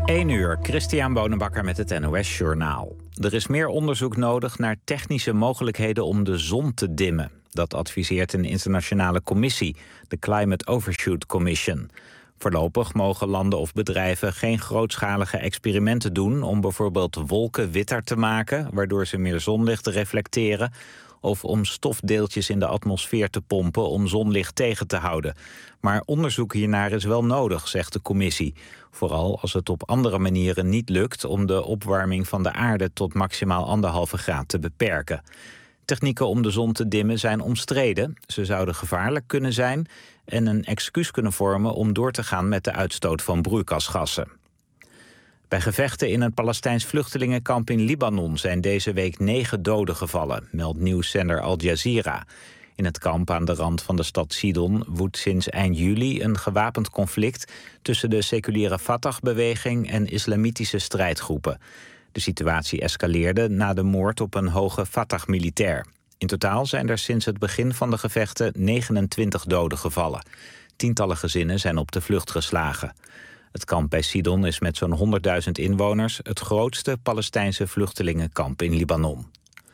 1 uur, Christian Bonenbakker met het NOS Journaal. Er is meer onderzoek nodig naar technische mogelijkheden om de zon te dimmen. Dat adviseert een internationale commissie, de Climate Overshoot Commission. Voorlopig mogen landen of bedrijven geen grootschalige experimenten doen om bijvoorbeeld wolken witter te maken, waardoor ze meer zonlicht reflecteren, of om stofdeeltjes in de atmosfeer te pompen om zonlicht tegen te houden. Maar onderzoek hiernaar is wel nodig, zegt de commissie. Vooral als het op andere manieren niet lukt om de opwarming van de aarde tot maximaal 1,5 graad te beperken. Technieken om de zon te dimmen zijn omstreden. Ze zouden gevaarlijk kunnen zijn en een excuus kunnen vormen om door te gaan met de uitstoot van broeikasgassen. Bij gevechten in een Palestijns vluchtelingenkamp in Libanon zijn deze week 9 doden gevallen, meldt nieuwszender Al Jazeera. In het kamp aan de rand van de stad Sidon woedt sinds eind juli een gewapend conflict tussen de seculiere Fatah-beweging en islamitische strijdgroepen. De situatie escaleerde na de moord op een hoge Fatah-militair. In totaal zijn er sinds het begin van de gevechten 29 doden gevallen. Tientallen gezinnen zijn op de vlucht geslagen. Het kamp bij Sidon is met zo'n 100.000 inwoners het grootste Palestijnse vluchtelingenkamp in Libanon.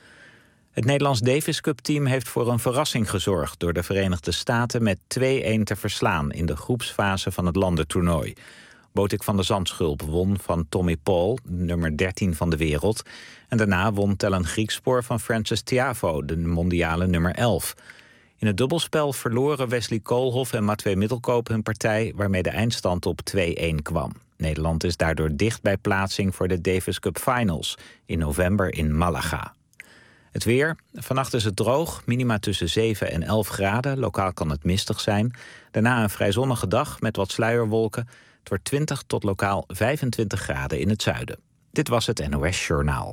Het Nederlands Davis Cup-team heeft voor een verrassing gezorgd door de Verenigde Staten met 2-1 te verslaan in de groepsfase van het landentoernooi. Botik van de Zandschulp won van Tommy Paul, nummer 13 van de wereld. En daarna won Tellen Griekspoor van Frances Tiafoe, de mondiale nummer 11. In het dubbelspel verloren Wesley Koolhof en Matwee Middelkoop hun partij, waarmee de eindstand op 2-1 kwam. Nederland is daardoor dicht bij plaatsing voor de Davis Cup Finals in november in Malaga. Het weer. Vannacht is het droog, minima tussen 7 en 11 graden. Lokaal kan het mistig zijn. Daarna een vrij zonnige dag met wat sluierwolken. Het wordt 20 tot lokaal 25 graden in het zuiden. Dit was het NOS Journaal.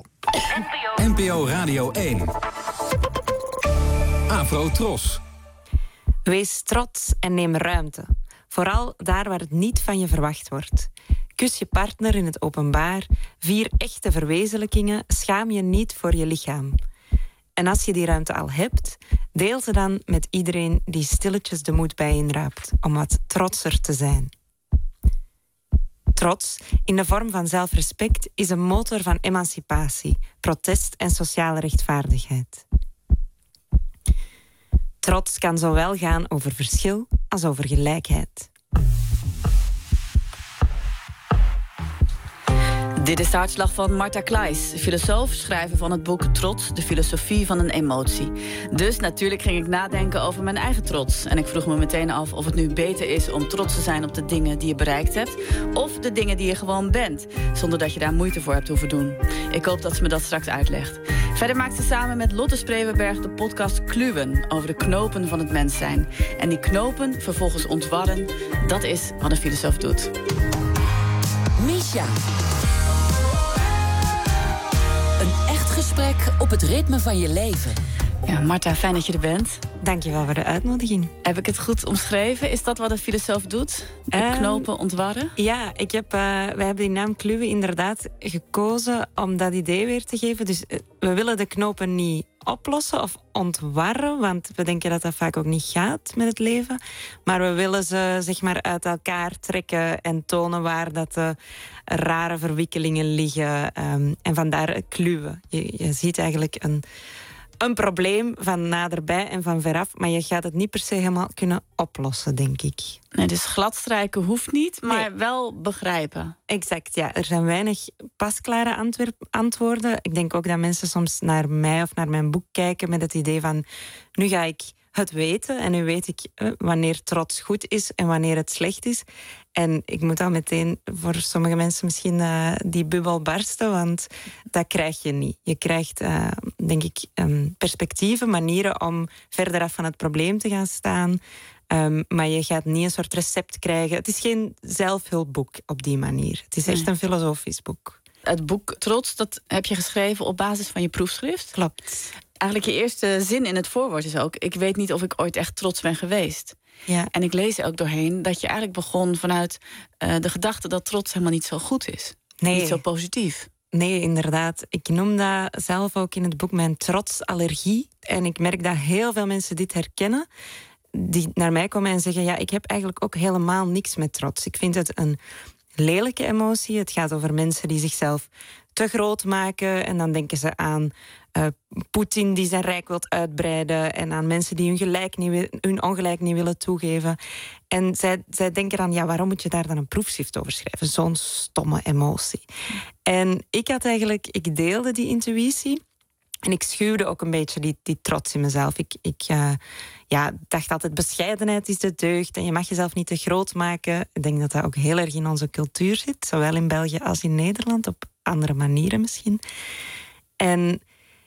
NPO Radio 1. Afro Tros. Wees trots en neem ruimte. Vooral daar waar het niet van je verwacht wordt. Kus je partner in het openbaar. Vier echte verwezenlijkingen. Schaam je niet voor je lichaam. En als je die ruimte al hebt, deel ze dan met iedereen die stilletjes de moed bijeenraapt om wat trotser te zijn. Trots, in de vorm van zelfrespect, is een motor van emancipatie, protest en sociale rechtvaardigheid. Trots kan zowel gaan over verschil als over gelijkheid. Dit is de hartslag van Marta Kleijs, filosoof, schrijver van het boek Trots, de filosofie van een emotie. Dus natuurlijk ging ik nadenken over mijn eigen trots. En ik vroeg me meteen af of het nu beter is om trots te zijn op de dingen die je bereikt hebt, of de dingen die je gewoon bent, zonder dat je daar moeite voor hebt hoeven doen. Ik hoop dat ze me dat straks uitlegt. Verder maakt ze samen met Lotte Spreeuwenberg de podcast Kluwen over de knopen van het mens zijn. En die knopen vervolgens ontwarren, dat is wat een filosoof doet. Misha. Een echt gesprek op het ritme van je leven. Ja, Marta, fijn dat je er bent. Dank je wel voor de uitnodiging. Heb ik het goed omschreven? Is dat wat een filosoof doet? De knopen ontwarren? Ja, wij hebben die naam Kluwen inderdaad gekozen om dat idee weer te geven. Dus we willen de knopen niet oplossen of ontwarren, want we denken dat dat vaak ook niet gaat met het leven. Maar we willen ze zeg maar uit elkaar trekken en tonen waar dat de rare verwikkelingen liggen. En vandaar kluwen. Je ziet eigenlijk een probleem van naderbij en van veraf, maar je gaat het niet per se helemaal kunnen oplossen, denk ik. Nee, dus gladstrijken hoeft niet, maar wel begrijpen. Exact, ja. Er zijn weinig pasklare antwoorden. Ik denk ook dat mensen soms naar mij of naar mijn boek kijken met het idee van, nu ga ik het weten en nu weet ik wanneer trots goed is en wanneer het slecht is. En ik moet dan meteen voor sommige mensen misschien die bubbel barsten, want dat krijg je niet. Je krijgt, denk ik, perspectieven, manieren om verder af van het probleem te gaan staan. Maar je gaat niet een soort recept krijgen. Het is geen zelfhulpboek op die manier. Het is echt een filosofisch boek. Het boek Trots, dat heb je geschreven op basis van je proefschrift? Klopt. Eigenlijk je eerste zin in het voorwoord is ook, ik weet niet of ik ooit echt trots ben geweest. Ja. En ik lees er ook doorheen dat je eigenlijk begon vanuit de gedachte dat trots helemaal niet zo goed is. Nee. Niet zo positief. Nee, inderdaad. Ik noem dat zelf ook in het boek mijn trotsallergie. En ik merk dat heel veel mensen dit herkennen, die naar mij komen en zeggen, ja, ik heb eigenlijk ook helemaal niks met trots. Ik vind het een lelijke emotie. Het gaat over mensen die zichzelf te groot maken. En dan denken ze aan Poetin die zijn rijk wil uitbreiden. En aan mensen die hun ongelijk niet willen toegeven. En zij denken dan, waarom moet je daar dan een proefschrift over schrijven? Zo'n stomme emotie. En ik deelde die intuïtie. En ik schuwde ook een beetje die trots in mezelf. Ik dacht altijd, bescheidenheid is de deugd en je mag jezelf niet te groot maken. Ik denk dat dat ook heel erg in onze cultuur zit, zowel in België als in Nederland, op andere manieren misschien. En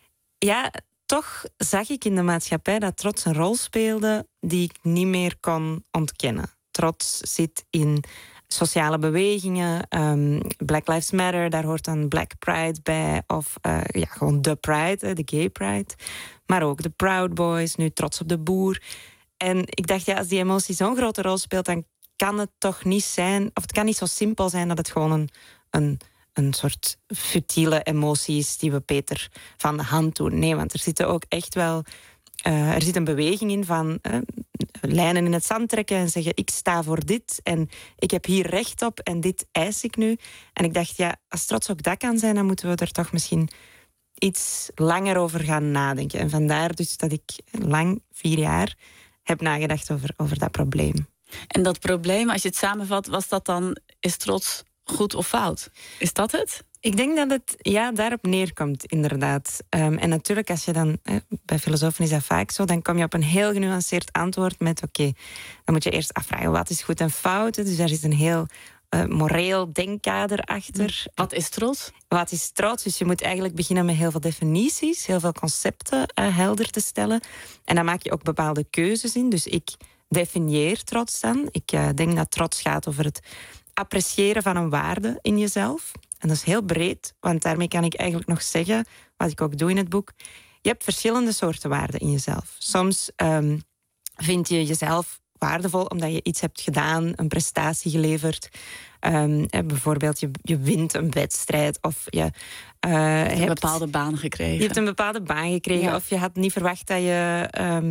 toch zag ik in de maatschappij dat trots een rol speelde die ik niet meer kon ontkennen. Trots zit in sociale bewegingen, Black Lives Matter, daar hoort dan Black Pride bij. Of gewoon de Pride, de Gay Pride. Maar ook de Proud Boys, nu Trots op de Boer. En ik dacht, als die emotie zo'n grote rol speelt, dan kan het toch niet zijn, of het kan niet zo simpel zijn dat het gewoon een soort futiele emotie is die we beter van de hand doen. Nee, want er zitten ook echt wel... er zit een beweging in van lijnen in het zand trekken en zeggen, ik sta voor dit en ik heb hier recht op en dit eis ik nu. En ik dacht, als trots ook dat kan zijn, dan moeten we er toch misschien iets langer over gaan nadenken. En vandaar dus dat ik 4 jaar heb nagedacht over dat probleem. En dat probleem, als je het samenvat, was dat dan, is trots goed of fout? Is dat het? Ik denk dat het daarop neerkomt, inderdaad. En natuurlijk, als je dan... bij filosofen is dat vaak zo, dan kom je op een heel genuanceerd antwoord met dan moet je eerst afvragen, wat is goed en fout? Dus daar is een heel moreel denkkader achter. Wat is trots? Wat is trots? Dus je moet eigenlijk beginnen met heel veel definities, heel veel concepten helder te stellen. En dan maak je ook bepaalde keuzes in. Dus ik definieer trots dan. Ik denk dat trots gaat over het appreciëren van een waarde in jezelf. En dat is heel breed, want daarmee kan ik eigenlijk nog zeggen, wat ik ook doe in het boek, je hebt verschillende soorten waarden in jezelf. Soms vind je jezelf waardevol omdat je iets hebt gedaan, een prestatie geleverd. Bijvoorbeeld, je wint een wedstrijd of je hebt een bepaalde baan gekregen. Je hebt een bepaalde baan gekregen of je had niet verwacht dat je,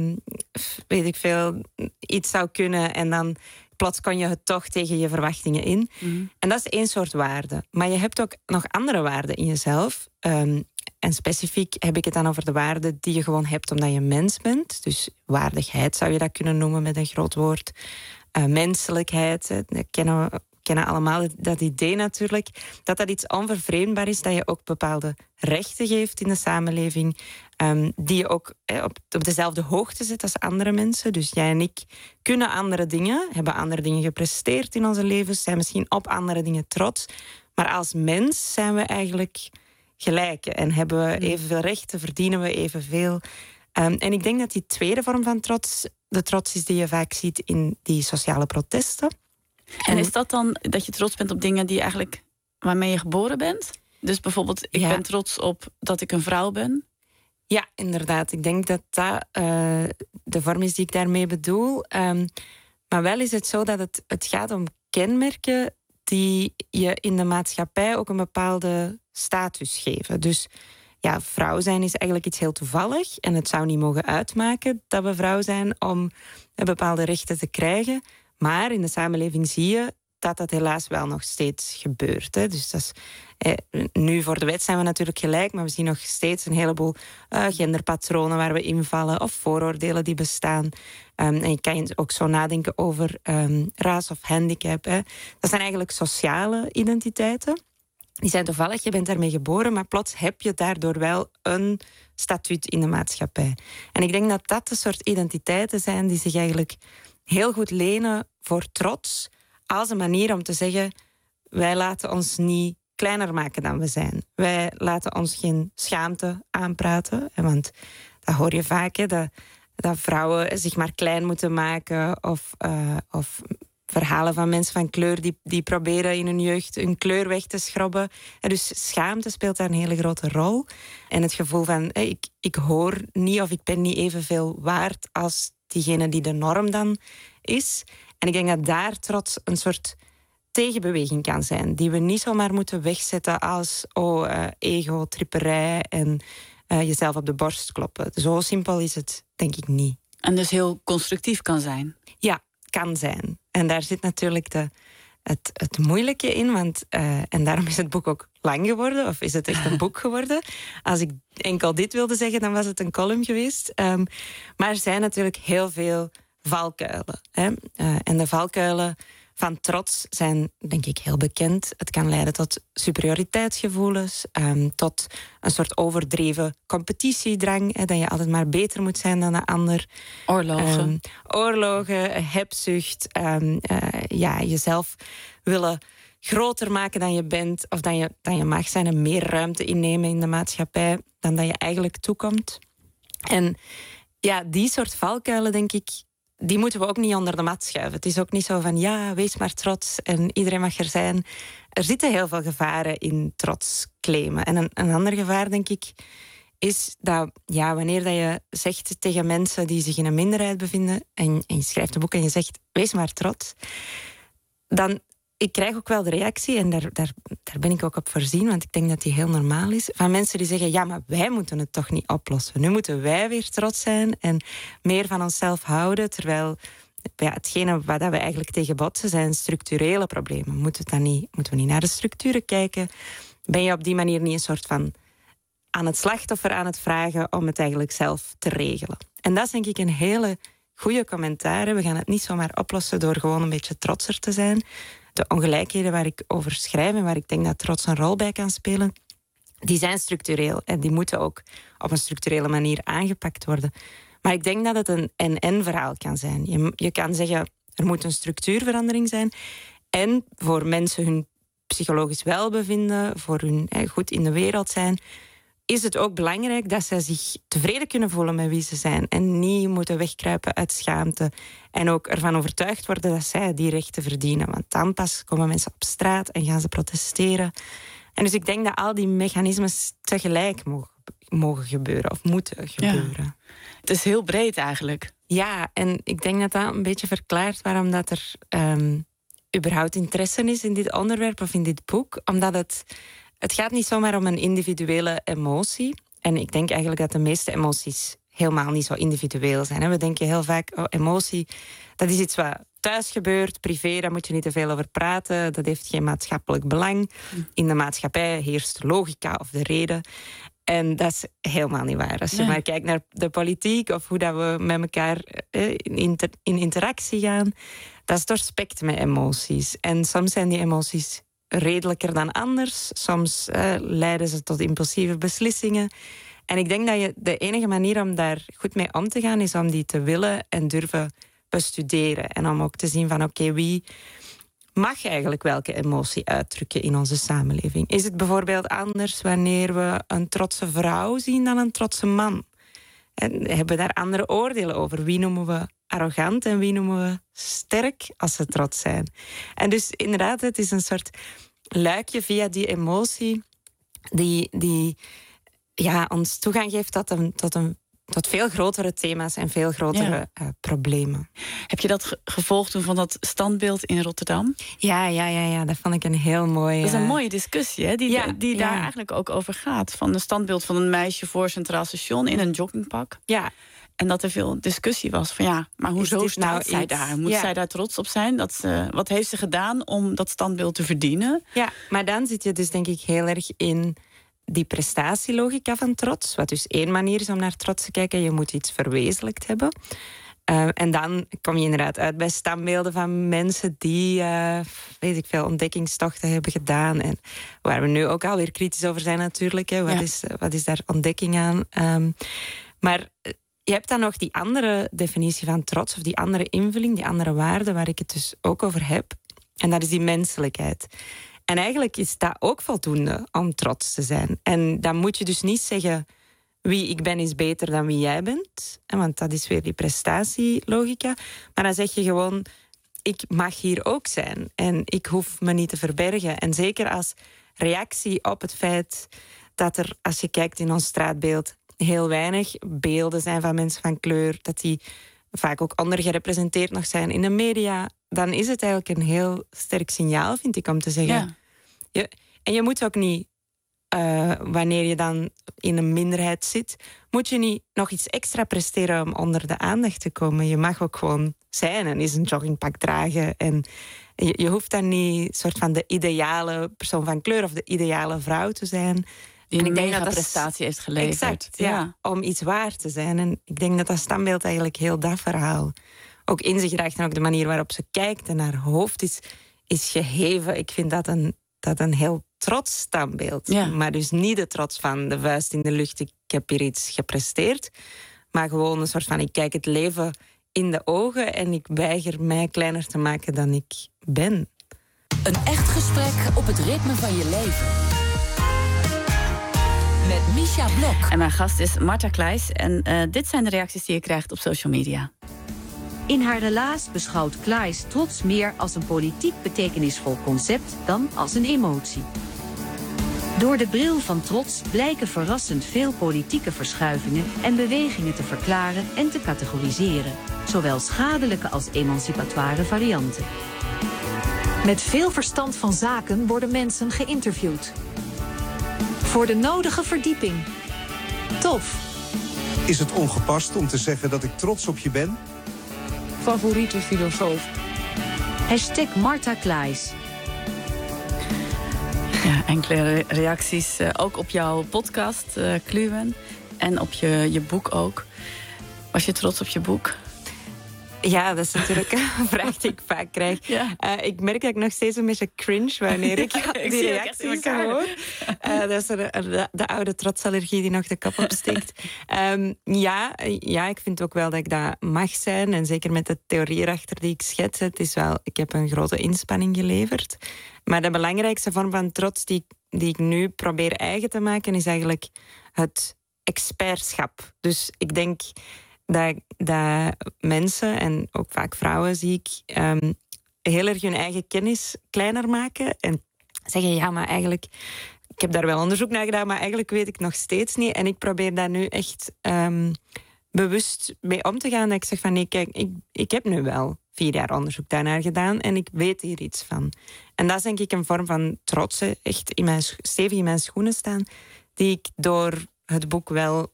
iets zou kunnen en dan plots kon je het toch tegen je verwachtingen in. Mm-hmm. En dat is één soort waarde. Maar je hebt ook nog andere waarden in jezelf. En specifiek heb ik het dan over de waarden die je gewoon hebt omdat je mens bent. Dus waardigheid zou je dat kunnen noemen met een groot woord. Menselijkheid, dat kennen allemaal dat idee natuurlijk. Dat iets onvervreemdbaar is, dat je ook bepaalde rechten geeft in de samenleving. Die je ook op dezelfde hoogte zet als andere mensen. Dus jij en ik kunnen andere dingen, hebben andere dingen gepresteerd in onze levens, zijn misschien op andere dingen trots. Maar als mens zijn we eigenlijk gelijk en hebben we evenveel rechten, verdienen we evenveel. En ik denk dat die tweede vorm van trots de trots is die je vaak ziet in die sociale protesten. En is dat dan dat je trots bent op dingen die eigenlijk waarmee je geboren bent? Dus bijvoorbeeld, ik ben trots op dat ik een vrouw ben. Ja, inderdaad. Ik denk dat dat de vorm is die ik daarmee bedoel. Maar wel is het zo dat het gaat om kenmerken die je in de maatschappij ook een bepaalde status geven. Dus vrouw zijn is eigenlijk iets heel toevallig. En het zou niet mogen uitmaken dat we vrouw zijn om bepaalde rechten te krijgen. Maar in de samenleving zie je dat helaas wel nog steeds gebeurt. Hè. Dus dat is, nu voor de wet zijn we natuurlijk gelijk, maar we zien nog steeds een heleboel genderpatronen waar we invallen of vooroordelen die bestaan. En je kan ook zo nadenken over race of handicap. Hè. Dat zijn eigenlijk sociale identiteiten. Die zijn toevallig, je bent daarmee geboren, maar plots heb je daardoor wel een statuut in de maatschappij. En ik denk dat dat de soort identiteiten zijn die zich eigenlijk heel goed lenen voor trots als een manier om te zeggen, wij laten ons niet kleiner maken dan we zijn. Wij laten ons geen schaamte aanpraten. Want dat hoor je vaak, hè, dat vrouwen zich maar klein moeten maken of verhalen van mensen van kleur die proberen in hun jeugd hun kleur weg te schrobben. En dus schaamte speelt daar een hele grote rol. En het gevoel van, ik hoor niet of ik ben niet evenveel waard als diegene die de norm dan is. En ik denk dat daar trots een soort tegenbeweging kan zijn, die we niet zomaar moeten wegzetten als ego-tripperij en jezelf op de borst kloppen. Zo simpel is het, denk ik, niet. En dus heel constructief kan zijn. Ja, kan zijn. En daar zit natuurlijk het moeilijke in. Want, en daarom is het boek ook lang geworden. Of is het echt een boek geworden. Als ik enkel dit wilde zeggen, dan was het een column geweest. Maar er zijn natuurlijk heel veel valkuilen. Hè? En de valkuilen van trots zijn, denk ik, heel bekend. Het kan leiden tot superioriteitsgevoelens, tot een soort overdreven competitiedrang, dat je altijd maar beter moet zijn dan de ander. Oorlogen, hebzucht, jezelf willen groter maken dan je bent of dan je mag zijn en meer ruimte innemen in de maatschappij dan dat je eigenlijk toekomt. En ja, die soort valkuilen, denk ik, die moeten we ook niet onder de mat schuiven. Het is ook niet zo van, ja, wees maar trots en iedereen mag er zijn. Er zitten heel veel gevaren in trots claimen. En een ander gevaar, denk ik, is dat wanneer dat je zegt tegen mensen die zich in een minderheid bevinden en je schrijft een boek en je zegt, wees maar trots, dan ik krijg ook wel de reactie, en daar ben ik ook op voorzien, want ik denk dat die heel normaal is, van mensen die zeggen, ja, maar wij moeten het toch niet oplossen. Nu moeten wij weer trots zijn en meer van onszelf houden, terwijl hetgene waar we eigenlijk tegen botsen zijn structurele problemen. Moeten we niet naar de structuren kijken? Ben je op die manier niet een soort van aan het slachtoffer aan het vragen om het eigenlijk zelf te regelen? En dat is denk ik een hele goede commentaar. We gaan het niet zomaar oplossen door gewoon een beetje trotser te zijn. De ongelijkheden waar ik over schrijf en waar ik denk dat trots een rol bij kan spelen, die zijn structureel en die moeten ook op een structurele manier aangepakt worden. Maar ik denk dat het een en-en verhaal kan zijn. Je kan zeggen, er moet een structuurverandering zijn en voor mensen hun psychologisch welbevinden, voor hun goed in de wereld zijn, is het ook belangrijk dat zij zich tevreden kunnen voelen met wie ze zijn en niet moeten wegkruipen uit schaamte en ook ervan overtuigd worden dat zij die rechten verdienen. Want dan pas komen mensen op straat en gaan ze protesteren. En dus ik denk dat al die mechanismes tegelijk mogen gebeuren of moeten gebeuren. Ja. Het is heel breed eigenlijk. Ja, en ik denk dat dat een beetje verklaart waarom dat er überhaupt interesse is in dit onderwerp of in dit boek. Omdat het gaat niet zomaar om een individuele emotie. En ik denk eigenlijk dat de meeste emoties helemaal niet zo individueel zijn. We denken heel vaak, emotie, dat is iets wat thuis gebeurt, privé, daar moet je niet te veel over praten. Dat heeft geen maatschappelijk belang. In de maatschappij heerst logica of de reden. En dat is helemaal niet waar. Als je maar kijkt naar de politiek of hoe dat we met elkaar in interactie gaan, dat is doorspekt met emoties. En soms zijn die emoties redelijker dan anders. Soms leiden ze tot impulsieve beslissingen. En ik denk dat de enige manier om daar goed mee om te gaan is om die te willen en durven bestuderen. En om ook te zien van oké, wie mag eigenlijk welke emotie uitdrukken in onze samenleving? Is het bijvoorbeeld anders wanneer we een trotse vrouw zien dan een trotse man? En hebben we daar andere oordelen over? Wie noemen we arrogant en wie noemen we sterk als ze trots zijn? En dus inderdaad, het is een soort luikje via die emotie die ons toegang geeft tot veel grotere thema's en veel grotere problemen. Heb je dat gevolgd toen van dat standbeeld in Rotterdam? Ja, dat vond ik een heel mooi. Dat is een mooie discussie, hè? Die daar eigenlijk ook over gaat. Van een standbeeld van een meisje voor Centraal Station in een joggingpak. Ja. En dat er veel discussie was van maar hoezo staat zij daar? Moet zij daar trots op zijn? Wat heeft ze gedaan om dat standbeeld te verdienen? Ja, maar dan zit je dus denk ik heel erg in die prestatielogica van trots. Wat dus één manier is om naar trots te kijken. Je moet iets verwezenlijkt hebben. En dan kom je inderdaad uit bij standbeelden van mensen die veel ontdekkingstochten hebben gedaan. En waar we nu ook alweer kritisch over zijn natuurlijk. Hè. Wat is daar ontdekking aan? Maar je hebt dan nog die andere definitie van trots, of die andere invulling, die andere waarde, waar ik het dus ook over heb. En dat is die menselijkheid. En eigenlijk is dat ook voldoende om trots te zijn. En dan moet je dus niet zeggen, wie ik ben is beter dan wie jij bent. Want dat is weer die prestatielogica. Maar dan zeg je gewoon, ik mag hier ook zijn. En ik hoef me niet te verbergen. En zeker als reactie op het feit dat er, als je kijkt in ons straatbeeld, heel weinig beelden zijn van mensen van kleur, dat die vaak ook ondergerepresenteerd nog zijn in de media, dan is het eigenlijk een heel sterk signaal, vind ik, om te zeggen. Ja. En je moet ook niet, wanneer je dan in een minderheid zit, moet je niet nog iets extra presteren om onder de aandacht te komen. Je mag ook gewoon zijn en is een joggingpak dragen. En je hoeft dan niet soort van de ideale persoon van kleur of de ideale vrouw te zijn. Die een mega prestatie heeft geleverd. Exact, ja, om iets waar te zijn. En ik denk dat standbeeld eigenlijk heel dat verhaal ook in zich draagt. En ook de manier waarop ze kijkt en haar hoofd is geheven. Ik vind dat een heel trots standbeeld. Ja. Maar dus niet de trots van de vuist in de lucht. Ik heb hier iets gepresteerd. Maar gewoon een soort van, ik kijk het leven in de ogen en ik weiger mij kleiner te maken dan ik ben. Een echt gesprek op het ritme van je leven. Met Misha Blok. En mijn gast is Marta Kleijs. En dit zijn de reacties die je krijgt op social media. In haar relaas beschouwt Kleijs trots meer als een politiek betekenisvol concept dan als een emotie. Door de bril van trots blijken verrassend veel politieke verschuivingen en bewegingen te verklaren en te categoriseren, zowel schadelijke als emancipatoire varianten. Met veel verstand van zaken worden mensen geïnterviewd. Voor de nodige verdieping. Tof. Is het ongepast om te zeggen dat ik trots op je ben? Favoriete filosoof. #Marta Kleijs. Ja, enkele reacties ook op jouw podcast, Kluwen. En op je boek ook. Was je trots op je boek? Ja, dat is natuurlijk een vraag die ik vaak krijg. Ja. Ik merk dat ik nog steeds een beetje cringe wanneer ik die reacties hoor. Dat is de oude trotsallergie die nog de kop opsteekt. Ja, ik vind ook wel dat ik dat mag zijn. En zeker met de theorie erachter die ik schets. Ik heb een grote inspanning geleverd. Maar de belangrijkste vorm van trots die ik nu probeer eigen te maken, is eigenlijk het expertschap. Dus ik denk dat mensen, en ook vaak vrouwen zie ik, heel erg hun eigen kennis kleiner maken en zeggen, ja, maar eigenlijk, ik heb daar wel onderzoek naar gedaan, maar eigenlijk weet ik nog steeds niet. En ik probeer daar nu echt bewust mee om te gaan. Dat ik zeg van, nee, kijk, ik heb nu wel 4 jaar onderzoek daarnaar gedaan en ik weet hier iets van. En dat is denk ik een vorm van trots, echt stevig in mijn schoenen staan, die ik door het boek wel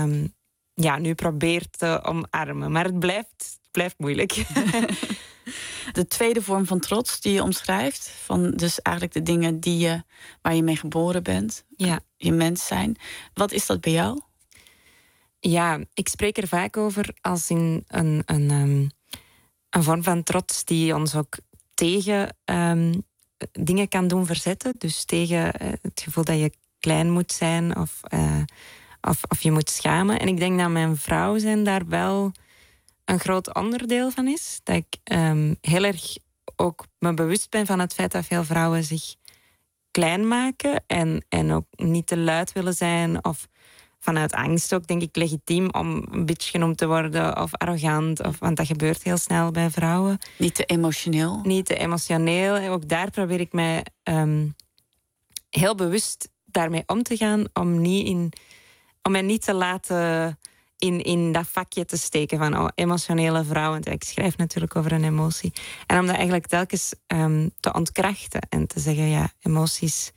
nu probeer te omarmen. Maar het blijft moeilijk. De tweede vorm van trots die je omschrijft, van dus eigenlijk de dingen waar je mee geboren bent, Ja. Je mens zijn. Wat is dat bij jou? Ja, ik spreek er vaak over als in een vorm van trots die ons ook tegen dingen kan doen verzetten. Dus tegen het gevoel dat je klein moet zijn of je moet schamen. En ik denk dat mijn vrouw zijn daar wel een groot onderdeel van is. Dat ik heel erg ook me bewust ben van het feit dat veel vrouwen zich klein maken en ook niet te luid willen zijn of vanuit angst ook, denk ik, legitiem om een bitch genoemd te worden of arrogant. Want dat gebeurt heel snel bij vrouwen. Niet te emotioneel? Niet te emotioneel. Ook daar probeer ik mij heel bewust daarmee om te gaan om mij niet te laten in dat vakje te steken van emotionele vrouw. Want ik schrijf natuurlijk over een emotie. En om dat eigenlijk telkens te ontkrachten en te zeggen, ja, emoties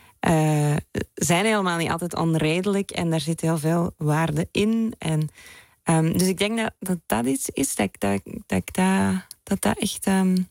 zijn helemaal niet altijd onredelijk en daar zit heel veel waarde in. En, dus ik denk dat iets is dat echt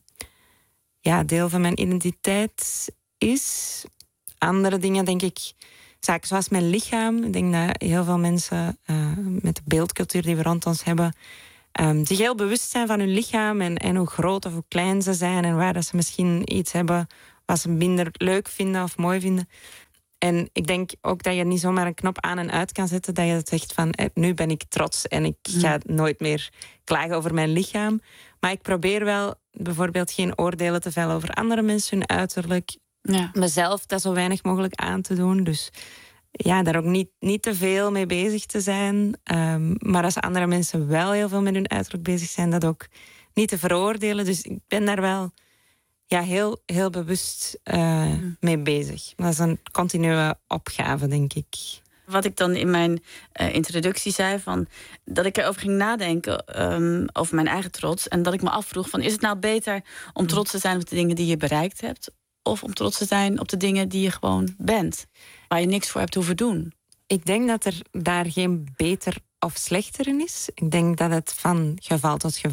deel van mijn identiteit is. Andere dingen, denk ik, zaken zoals mijn lichaam. Ik denk dat heel veel mensen met de beeldcultuur die we rond ons hebben zich heel bewust zijn van hun lichaam en hoe groot of hoe klein ze zijn en waar dat ze misschien iets hebben wat ze minder leuk vinden of mooi vinden. En ik denk ook dat je niet zomaar een knop aan en uit kan zetten, dat je zegt van, nu ben ik trots en ik ga nooit meer klagen over mijn lichaam. Maar ik probeer wel bijvoorbeeld geen oordelen te vellen over andere mensen, hun uiterlijk. Ja. Mezelf dat zo weinig mogelijk aan te doen. Dus ja, daar ook niet te veel mee bezig te zijn. Maar als andere mensen wel heel veel met hun uiterlijk bezig zijn, dat ook niet te veroordelen. Dus ik ben daar wel heel, heel bewust mee bezig. Dat is een continue opgave, denk ik. Wat ik dan in mijn introductie zei, dat ik erover ging nadenken over mijn eigen trots. En dat ik me afvroeg van, is het nou beter om trots te zijn op de dingen die je bereikt hebt, of om trots te zijn op de dingen die je gewoon bent, waar je niks voor hebt hoeven doen? Ik denk dat er daar geen beter of slechter in is. Ik denk dat het van geval tot geval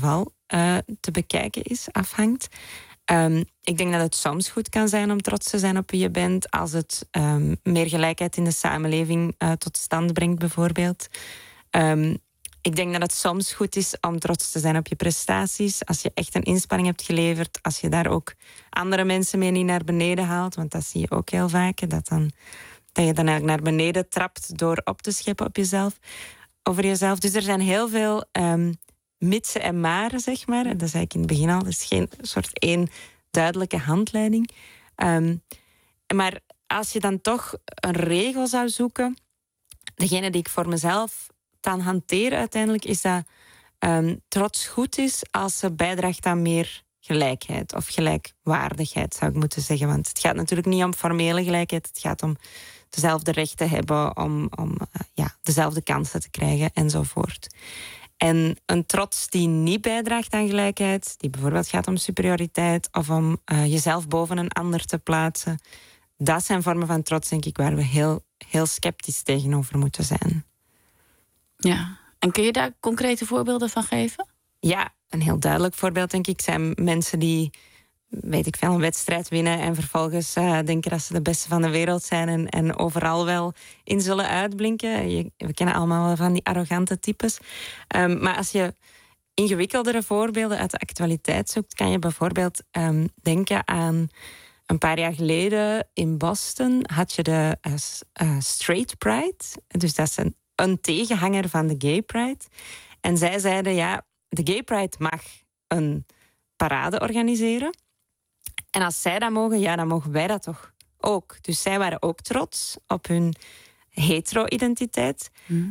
te bekijken is, afhangt. Ik denk dat het soms goed kan zijn om trots te zijn op wie je bent, als het meer gelijkheid in de samenleving tot stand brengt, bijvoorbeeld. Ik denk dat het soms goed is om trots te zijn op je prestaties. Als je echt een inspanning hebt geleverd, als je daar ook andere mensen mee niet naar beneden haalt, want dat zie je ook heel vaak, dat je dan eigenlijk naar beneden trapt door op te scheppen op jezelf, over jezelf. Dus er zijn heel veel mitsen en maren, zeg maar. Dat zei ik in het begin al. Er is geen soort één duidelijke handleiding. Maar als je dan toch een regel zou zoeken, degene die ik voor mezelf kan hanteren uiteindelijk, is dat trots goed is als ze bijdraagt aan meer gelijkheid of gelijkwaardigheid, zou ik moeten zeggen. Want het gaat natuurlijk niet om formele gelijkheid. Het gaat om dezelfde rechten hebben, om dezelfde kansen te krijgen enzovoort. En een trots die niet bijdraagt aan gelijkheid, die bijvoorbeeld gaat om superioriteit of om jezelf boven een ander te plaatsen, dat zijn vormen van trots, denk ik, waar we heel, heel sceptisch tegenover moeten zijn. Ja, en kun je daar concrete voorbeelden van geven? Ja, een heel duidelijk voorbeeld, denk ik, zijn mensen die, weet ik veel, een wedstrijd winnen en vervolgens denken dat ze de beste van de wereld zijn en overal wel in zullen uitblinken. We kennen allemaal wel van die arrogante types. Maar als je ingewikkeldere voorbeelden uit de actualiteit zoekt, kan je bijvoorbeeld denken aan een paar jaar geleden in Boston had je de Straight Pride. Dus dat is een tegenhanger van de Gay Pride. En zij zeiden, ja, de Gay Pride mag een parade organiseren. En als zij dat mogen, ja, dan mogen wij dat toch ook. Dus zij waren ook trots op hun hetero-identiteit.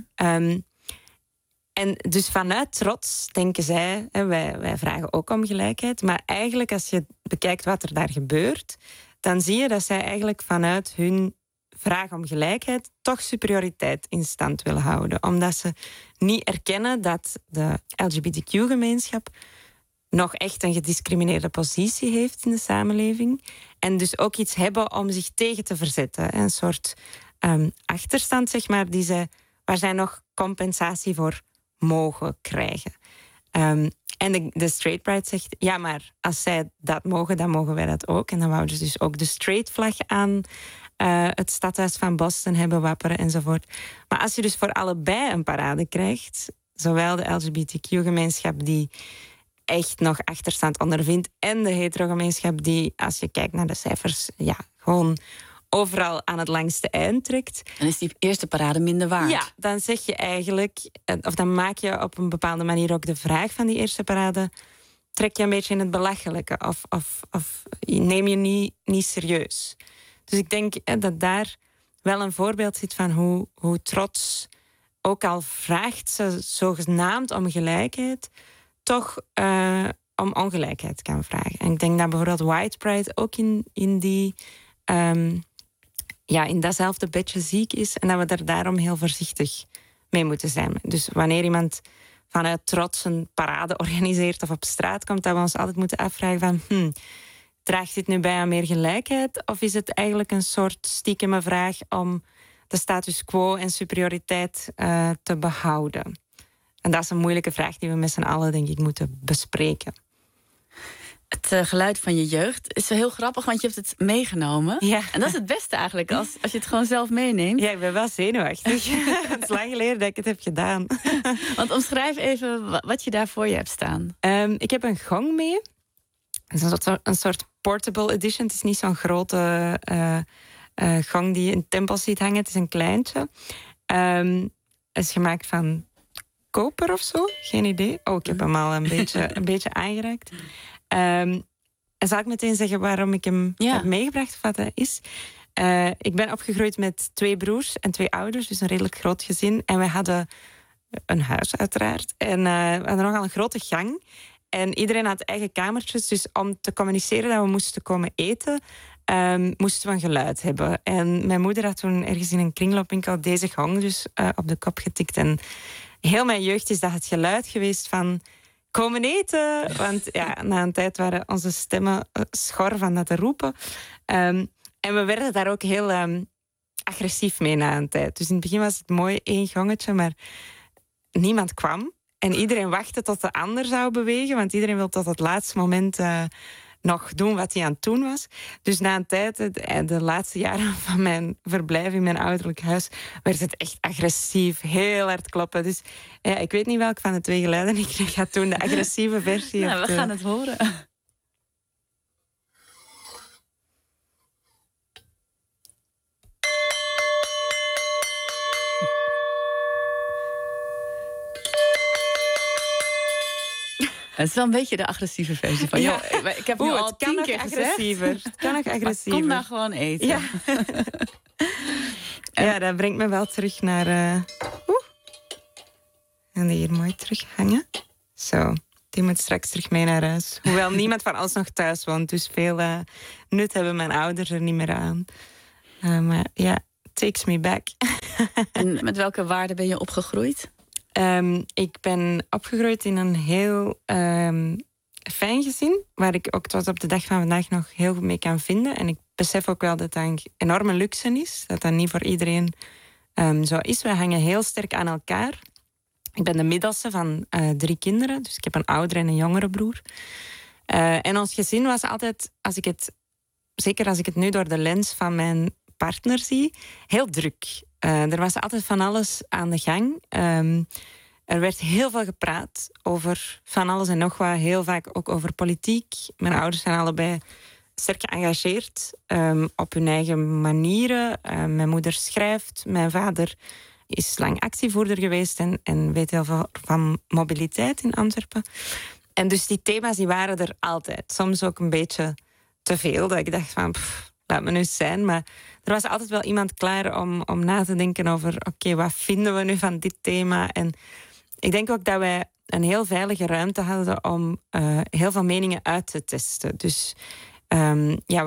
En dus vanuit trots denken zij, wij vragen ook om gelijkheid. Maar eigenlijk als je bekijkt wat er daar gebeurt, dan zie je dat zij eigenlijk vanuit hun vraag om gelijkheid toch superioriteit in stand willen houden. Omdat ze niet erkennen dat de LGBTQ-gemeenschap nog echt een gediscrimineerde positie heeft in de samenleving. En dus ook iets hebben om zich tegen te verzetten. Een soort achterstand, zeg maar, waar zij nog compensatie voor mogen krijgen. En de Straight Pride zegt, ja, maar als zij dat mogen, dan mogen wij dat ook. En dan wouden ze dus ook de straight vlag aan het stadhuis van Boston hebben, wapperen enzovoort. Maar als je dus voor allebei een parade krijgt, zowel de LGBTQ-gemeenschap die echt nog achterstand ondervindt en de hetero-gemeenschap die, als je kijkt naar de cijfers, ja, gewoon overal aan het langste eind trekt. Dan is die eerste parade minder waard. Ja, dan zeg je eigenlijk, of dan maak je op een bepaalde manier ook de vraag van die eerste parade, trek je een beetje in het belachelijke of neem je niet serieus. Dus ik denk dat daar wel een voorbeeld zit van hoe trots, ook al vraagt ze zogenaamd om gelijkheid, toch om ongelijkheid kan vragen. En ik denk dat bijvoorbeeld White Pride ook in die in datzelfde bedje ziek is en dat we er daarom heel voorzichtig mee moeten zijn. Dus wanneer iemand vanuit trots een parade organiseert of op straat komt, dat we ons altijd moeten afvragen van draagt dit nu bij aan meer gelijkheid of is het eigenlijk een soort stiekeme vraag om de status quo en superioriteit te behouden? En dat is een moeilijke vraag die we met z'n allen, denk ik, moeten bespreken. Het geluid van je jeugd is heel grappig, want je hebt het meegenomen. Ja. En dat is het beste eigenlijk, als je het gewoon zelf meeneemt. Ja, ik ben wel zenuwachtig. Het is lang geleden dat ik het heb gedaan. Want omschrijf even wat je daar voor je hebt staan. Ik heb een gong mee. Het is een soort portable edition. Het is niet zo'n grote gong die je in tempels ziet hangen. Het is een kleintje. Het is gemaakt van koper of zo. Geen idee. Oh, ik heb hem al een beetje aangeraakt. En zal ik meteen zeggen waarom ik hem heb meegebracht, of wat dat is? Ik ben opgegroeid met 2 broers en 2 ouders, dus een redelijk groot gezin. En wij hadden een huis, uiteraard. En we hadden nogal een grote gang. En iedereen had eigen kamertjes. Dus om te communiceren dat we moesten komen eten, moesten we een geluid hebben. En mijn moeder had toen ergens in een kringloopwinkel deze gong dus op de kop getikt. En heel mijn jeugd is dat het geluid geweest van komen eten. Want ja, na een tijd waren onze stemmen schor van dat te roepen. En we werden daar ook heel agressief mee na een tijd. Dus in het begin was het mooi 1 gongetje, maar niemand kwam. En iedereen wachtte tot de ander zou bewegen, want iedereen wil tot het laatste moment nog doen wat hij aan het doen was. Dus na een tijd, de laatste jaren van mijn verblijf in mijn ouderlijk huis, werd het echt agressief, heel hard kloppen. Dus ja, ik weet niet welk van de twee geluiden ik ga doen, de agressieve versie. Nou, we gaan het horen. Het is wel een beetje de agressieve versie van... Ja. Ik heb nu al 10 keer agressiever. Het kan nog agressiever. Kom nou gewoon eten. Ja. Ja, dat brengt me wel terug naar... En die hier mooi terughangen. Zo, die moet straks terug mee naar huis. Hoewel niemand van ons nog thuis woont. Dus veel nut hebben mijn ouders er niet meer aan. Maar ja, takes me back. En met welke waarden ben je opgegroeid? Ik ben opgegroeid in een heel fijn gezin, waar ik ook tot op de dag van vandaag nog heel goed mee kan vinden. En ik besef ook wel dat dat een enorme luxe is, dat dat niet voor iedereen zo is. We hangen heel sterk aan elkaar. Ik ben de middelste van 3 kinderen, dus ik heb een oudere en een jongere broer. En ons gezin was altijd, zeker als ik het nu door de lens van mijn partner zie, heel druk. Er was altijd van alles aan de gang. Er werd heel veel gepraat over van alles en nog wat. Heel vaak ook over politiek. Mijn ouders zijn allebei sterk geëngageerd op hun eigen manieren. Mijn moeder schrijft. Mijn vader is lang actievoerder geweest en weet heel veel van mobiliteit in Antwerpen. En dus die thema's die waren er altijd. Soms ook een beetje te veel. Dat ik dacht van, laat me nu zijn. Maar er was altijd wel iemand klaar om na te denken over... Oké, wat vinden we nu van dit thema? En ik denk ook dat wij een heel veilige ruimte hadden om heel veel meningen uit te testen. Dus we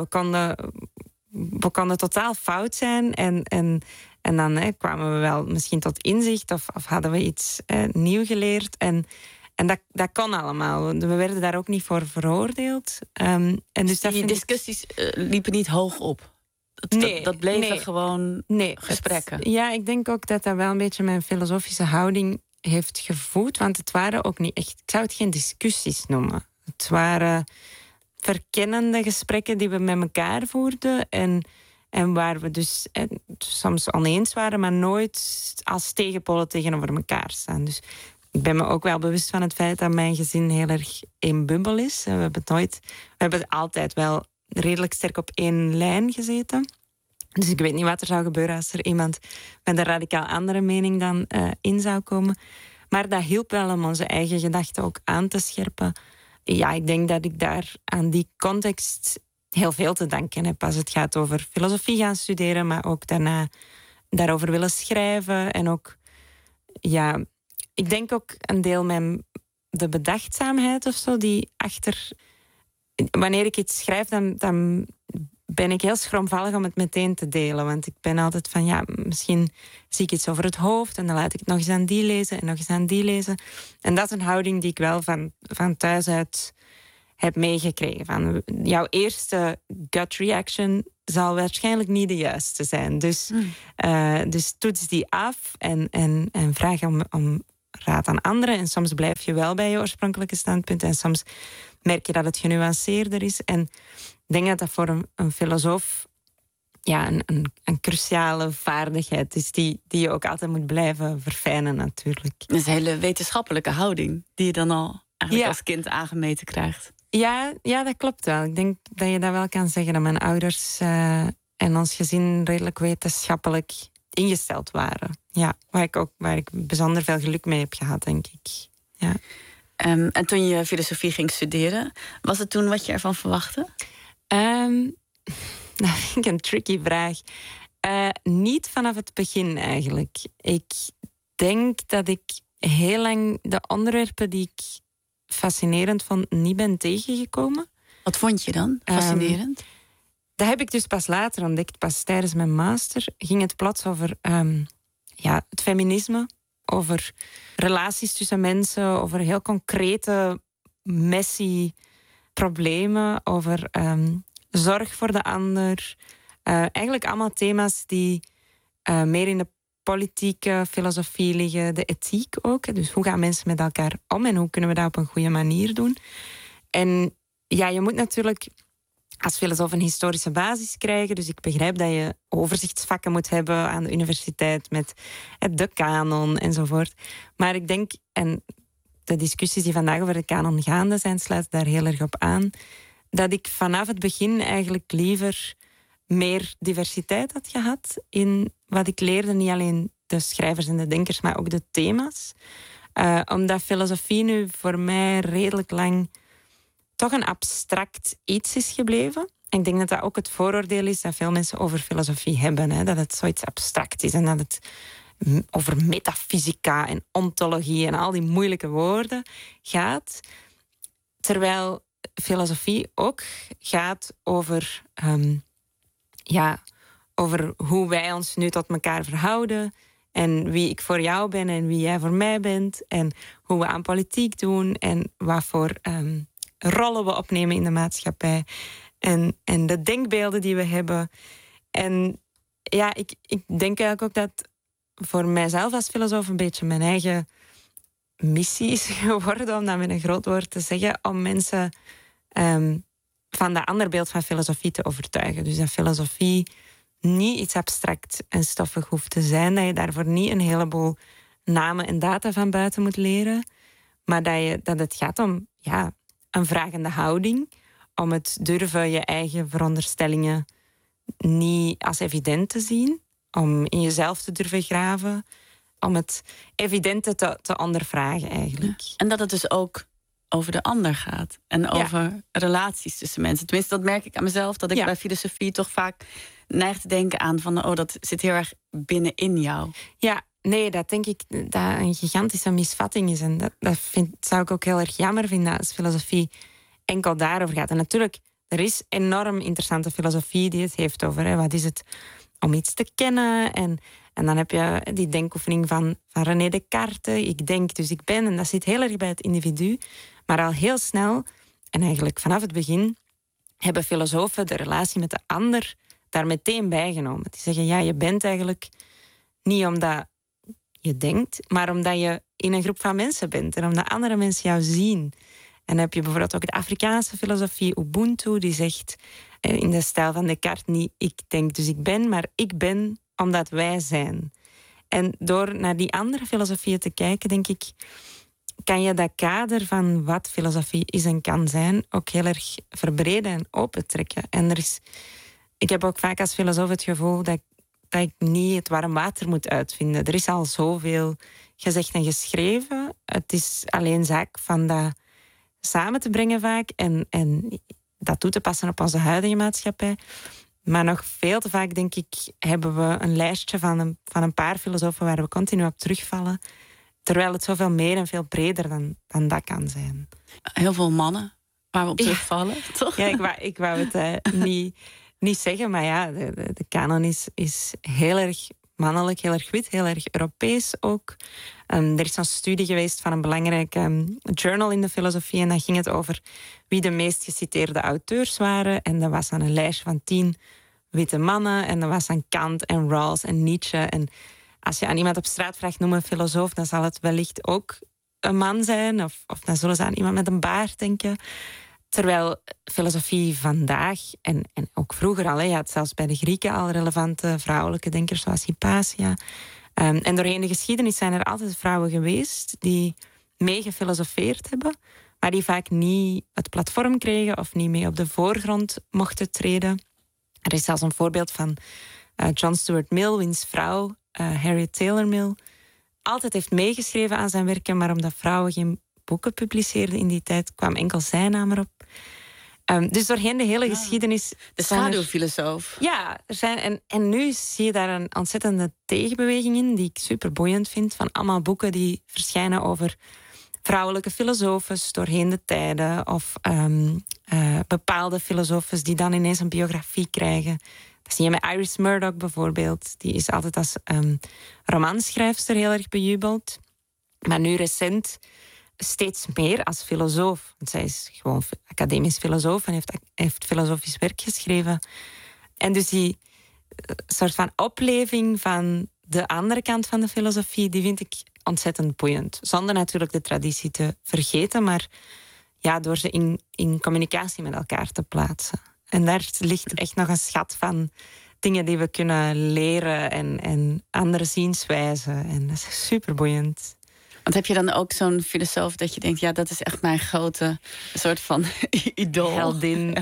konden totaal fout zijn. En dan kwamen we wel misschien tot inzicht of hadden we iets nieuw geleerd. En dat kon allemaal. We werden daar ook niet voor veroordeeld. En dus die discussies liepen niet hoog op? Dat bleven gewoon gesprekken? Ja, ik denk ook dat wel een beetje mijn filosofische houding heeft gevoed. Want het waren ook niet echt... Ik zou het geen discussies noemen. Het waren verkennende gesprekken die we met elkaar voerden. En waar we dus soms oneens waren, maar nooit als tegenpolen tegenover elkaar staan. Dus ik ben me ook wel bewust van het feit dat mijn gezin heel erg één bubbel is. We hebben altijd wel redelijk sterk op één lijn gezeten. Dus ik weet niet wat er zou gebeuren als er iemand met een radicaal andere mening dan in zou komen. Maar dat hielp wel om onze eigen gedachten ook aan te scherpen. Ja, ik denk dat ik daar aan die context heel veel te danken heb als het gaat over filosofie gaan studeren, maar ook daarna daarover willen schrijven. En ook, ja, ik denk ook een deel met de bedachtzaamheid of zo, die achter... Wanneer ik iets schrijf, dan ben ik heel schroomvallig om het meteen te delen. Want ik ben altijd van, ja, misschien zie ik iets over het hoofd en dan laat ik het nog eens aan die lezen en nog eens aan die lezen. En dat is een houding die ik wel van thuis uit heb meegekregen. Van, jouw eerste gut reaction zal waarschijnlijk niet de juiste zijn. Dus toets die af en vraag om raad aan anderen. En soms blijf je wel bij je oorspronkelijke standpunt en soms merk je dat het genuanceerder is. En ik denk dat dat voor een filosoof een cruciale vaardigheid is die je ook altijd moet blijven verfijnen natuurlijk. Dat is een hele wetenschappelijke houding die je dan al eigenlijk als kind aangemeten krijgt. Ja, dat klopt wel. Ik denk dat je dat wel kan zeggen, dat mijn ouders en ons gezin redelijk wetenschappelijk ingesteld waren. Ja, waar ik bijzonder veel geluk mee heb gehad, denk ik. Ja. En toen je filosofie ging studeren, was het toen wat je ervan verwachtte? Dat vind ik een tricky vraag. Niet vanaf het begin eigenlijk. Ik denk dat ik heel lang de onderwerpen die ik fascinerend vond niet ben tegengekomen. Wat vond je dan fascinerend? Dat heb ik dus pas later ontdekt. Pas tijdens mijn master ging het plots over het feminisme, over relaties tussen mensen, over heel concrete, messy problemen, over zorg voor de ander. Eigenlijk allemaal thema's die meer in de politieke filosofie liggen, de ethiek ook. Dus hoe gaan mensen met elkaar om en hoe kunnen we dat op een goede manier doen? En ja, je moet natuurlijk als filosoof een historische basis krijgen. Dus ik begrijp dat je overzichtsvakken moet hebben aan de universiteit met de kanon enzovoort. Maar ik denk, en de discussies die vandaag over de kanon gaande zijn, sluiten daar heel erg op aan, dat ik vanaf het begin eigenlijk liever meer diversiteit had gehad in wat ik leerde. Niet alleen de schrijvers en de denkers, maar ook de thema's. Omdat filosofie nu voor mij redelijk lang toch een abstract iets is gebleven. En ik denk dat dat ook het vooroordeel is dat veel mensen over filosofie hebben. Hè? Dat het zoiets abstract is en dat het over metafysica en ontologie en al die moeilijke woorden gaat. Terwijl filosofie ook gaat over, over hoe wij ons nu tot elkaar verhouden en wie ik voor jou ben en wie jij voor mij bent en hoe we aan politiek doen en wat voor rollen we opnemen in de maatschappij en de denkbeelden die we hebben. En ja, ik denk eigenlijk ook dat voor mijzelf als filosoof een beetje mijn eigen missie is geworden, om dat met een groot woord te zeggen, om mensen van dat ander beeld van filosofie te overtuigen. Dus dat filosofie niet iets abstract en stoffig hoeft te zijn, dat je daarvoor niet een heleboel namen en data van buiten moet leren, maar dat het gaat om een vragende houding, om het durven je eigen veronderstellingen niet als evident te zien, om in jezelf te durven graven, om het evidente te ondervragen eigenlijk. Ja. En dat het dus ook over de ander gaat en over relaties tussen mensen. Tenminste, dat merk ik aan mezelf, dat ik bij filosofie toch vaak neig te denken aan van, dat zit heel erg binnenin jou. Ja, nee, dat denk ik dat een gigantische misvatting is. En dat zou ik ook heel erg jammer vinden als filosofie enkel daarover gaat. En natuurlijk, er is enorm interessante filosofie die het heeft over wat is het om iets te kennen. En dan heb je die denkoefening van René Descartes. Ik denk, dus ik ben. En dat zit heel erg bij het individu. Maar al heel snel, en eigenlijk vanaf het begin, hebben filosofen de relatie met de ander daar meteen bijgenomen. Die zeggen, je bent eigenlijk niet omdat je denkt, maar omdat je in een groep van mensen bent en omdat andere mensen jou zien. En dan heb je bijvoorbeeld ook de Afrikaanse filosofie, Ubuntu, die zegt in de stijl van Descartes niet ik denk dus ik ben, maar ik ben omdat wij zijn. En door naar die andere filosofieën te kijken, denk ik, kan je dat kader van wat filosofie is en kan zijn ook heel erg verbreden en opentrekken. En ik heb ook vaak als filosoof het gevoel dat ik niet het warm water moet uitvinden. Er is al zoveel gezegd en geschreven. Het is alleen zaak van dat samen te brengen vaak en dat toe te passen op onze huidige maatschappij. Maar nog veel te vaak, denk ik, hebben we een lijstje van een paar filosofen waar we continu op terugvallen. Terwijl het zoveel meer en veel breder dan dat kan zijn. Heel veel mannen waar we op terugvallen, toch? Ja, ik wou het niet zeggen, maar de kanon is heel erg mannelijk, heel erg wit, heel erg Europees ook. Er is een studie geweest van een belangrijk journal in de filosofie en dan ging het over wie de meest geciteerde auteurs waren. En dat was dan een lijstje van 10 witte mannen en dat was dan Kant en Rawls en Nietzsche. En als je aan iemand op straat vraagt, noem een filosoof, dan zal het wellicht ook een man zijn of dan zullen ze aan iemand met een baard denken. Terwijl filosofie vandaag, en ook vroeger al, je had zelfs bij de Grieken al relevante vrouwelijke denkers zoals Hypatia. En doorheen de geschiedenis zijn er altijd vrouwen geweest die mee gefilosofeerd hebben, maar die vaak niet het platform kregen of niet mee op de voorgrond mochten treden. Er is zelfs een voorbeeld van John Stuart Mill, wiens vrouw, Harriet Taylor Mill, altijd heeft meegeschreven aan zijn werken, maar omdat vrouwen geen boeken publiceerden in die tijd, kwam enkel zijn naam erop. Dus doorheen de hele geschiedenis... De schaduwfilosoof. Ja, er zijn, en nu zie je daar een ontzettende tegenbeweging in, die ik super boeiend vind, van allemaal boeken die verschijnen over vrouwelijke filosofes doorheen de tijden, of bepaalde filosofes die dan ineens een biografie krijgen. Dat zie je met Iris Murdoch bijvoorbeeld. Die is altijd als romanschrijfster heel erg bejubeld. Maar nu recent steeds meer als filosoof. Want zij is gewoon academisch filosoof en heeft filosofisch werk geschreven. En dus die soort van opleving van de andere kant van de filosofie, die vind ik ontzettend boeiend. Zonder natuurlijk de traditie te vergeten, maar ja, door ze in communicatie met elkaar te plaatsen. En daar ligt echt nog een schat van dingen die we kunnen leren en andere zienswijzen. En dat is superboeiend. Want heb je dan ook zo'n filosoof dat je denkt, ja, dat is echt mijn grote soort van idool? Heldin.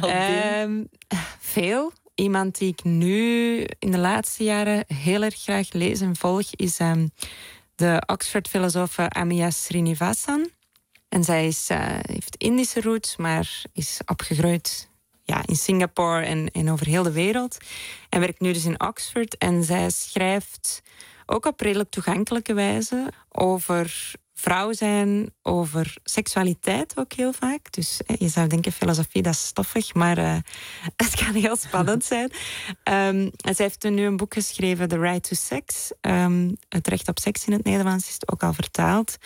Veel. Iemand die ik nu in de laatste jaren heel erg graag lees en volg is de Oxford-filosoof Amia Srinivasan. En zij heeft Indische roots, maar is opgegroeid in Singapore en over heel de wereld. En werkt nu dus in Oxford. En zij schrijft ook op redelijk toegankelijke wijze over vrouw zijn, over seksualiteit ook heel vaak. Dus je zou denken, filosofie, dat is stoffig, maar het kan heel spannend zijn. En zij heeft nu een boek geschreven, The Right to Sex. Het recht op seks in het Nederlands is het ook al vertaald.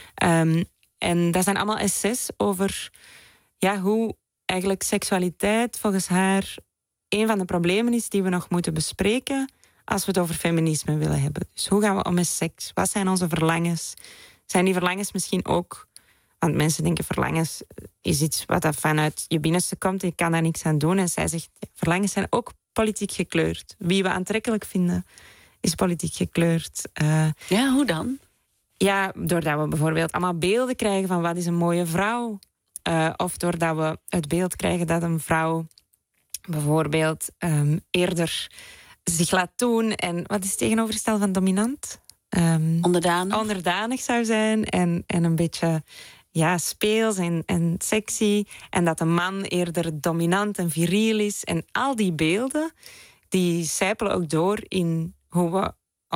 En dat zijn allemaal essays over hoe eigenlijk seksualiteit volgens haar een van de problemen is die we nog moeten bespreken als we het over feminisme willen hebben. Dus hoe gaan we om met seks? Wat zijn onze verlangens? Zijn die verlangens misschien ook... Want mensen denken verlangens is iets wat vanuit je binnenste komt. Je kan daar niks aan doen. En zij zegt, verlangens zijn ook politiek gekleurd. Wie we aantrekkelijk vinden, is politiek gekleurd. Ja, hoe dan? Ja, doordat we bijvoorbeeld allemaal beelden krijgen van wat is een mooie vrouw. Of doordat we het beeld krijgen dat een vrouw bijvoorbeeld eerder zich laat doen. En wat is het tegenovergestelde van dominant? Onderdanig zou zijn en een beetje speels en sexy. En dat een man eerder dominant en viriel is. En al die beelden, die sijpelen ook door in hoe we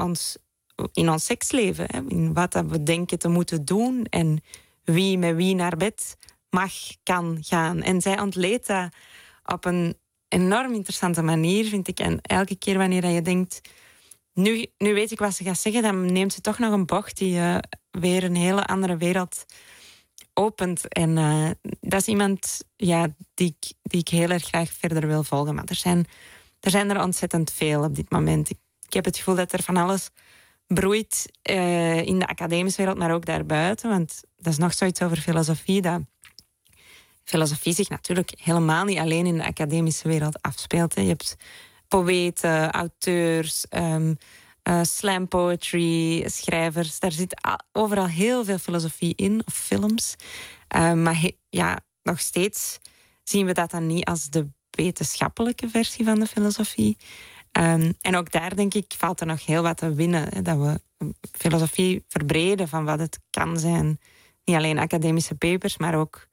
in ons seksleven, in wat we denken te moeten doen en wie met wie naar bed mag, kan gaan. En zij ontleedt dat op een enorm interessante manier, vind ik. En elke keer wanneer je denkt, nu weet ik wat ze gaat zeggen, dan neemt ze toch nog een bocht die weer een hele andere wereld opent. En dat is iemand die ik heel erg graag verder wil volgen. Maar er zijn er ontzettend veel op dit moment. Ik heb het gevoel dat er van alles broeit in de academische wereld, maar ook daarbuiten. Want dat is nog zoiets over filosofie, dat filosofie zich natuurlijk helemaal niet alleen in de academische wereld afspeelt. Je hebt poëten, auteurs, slam poetry, schrijvers. Daar zit overal heel veel filosofie in, of films. Maar nog steeds zien we dat dan niet als de wetenschappelijke versie van de filosofie. En ook daar, denk ik, valt er nog heel wat te winnen. Hè, dat we filosofie verbreden van wat het kan zijn. Niet alleen academische papers, maar ook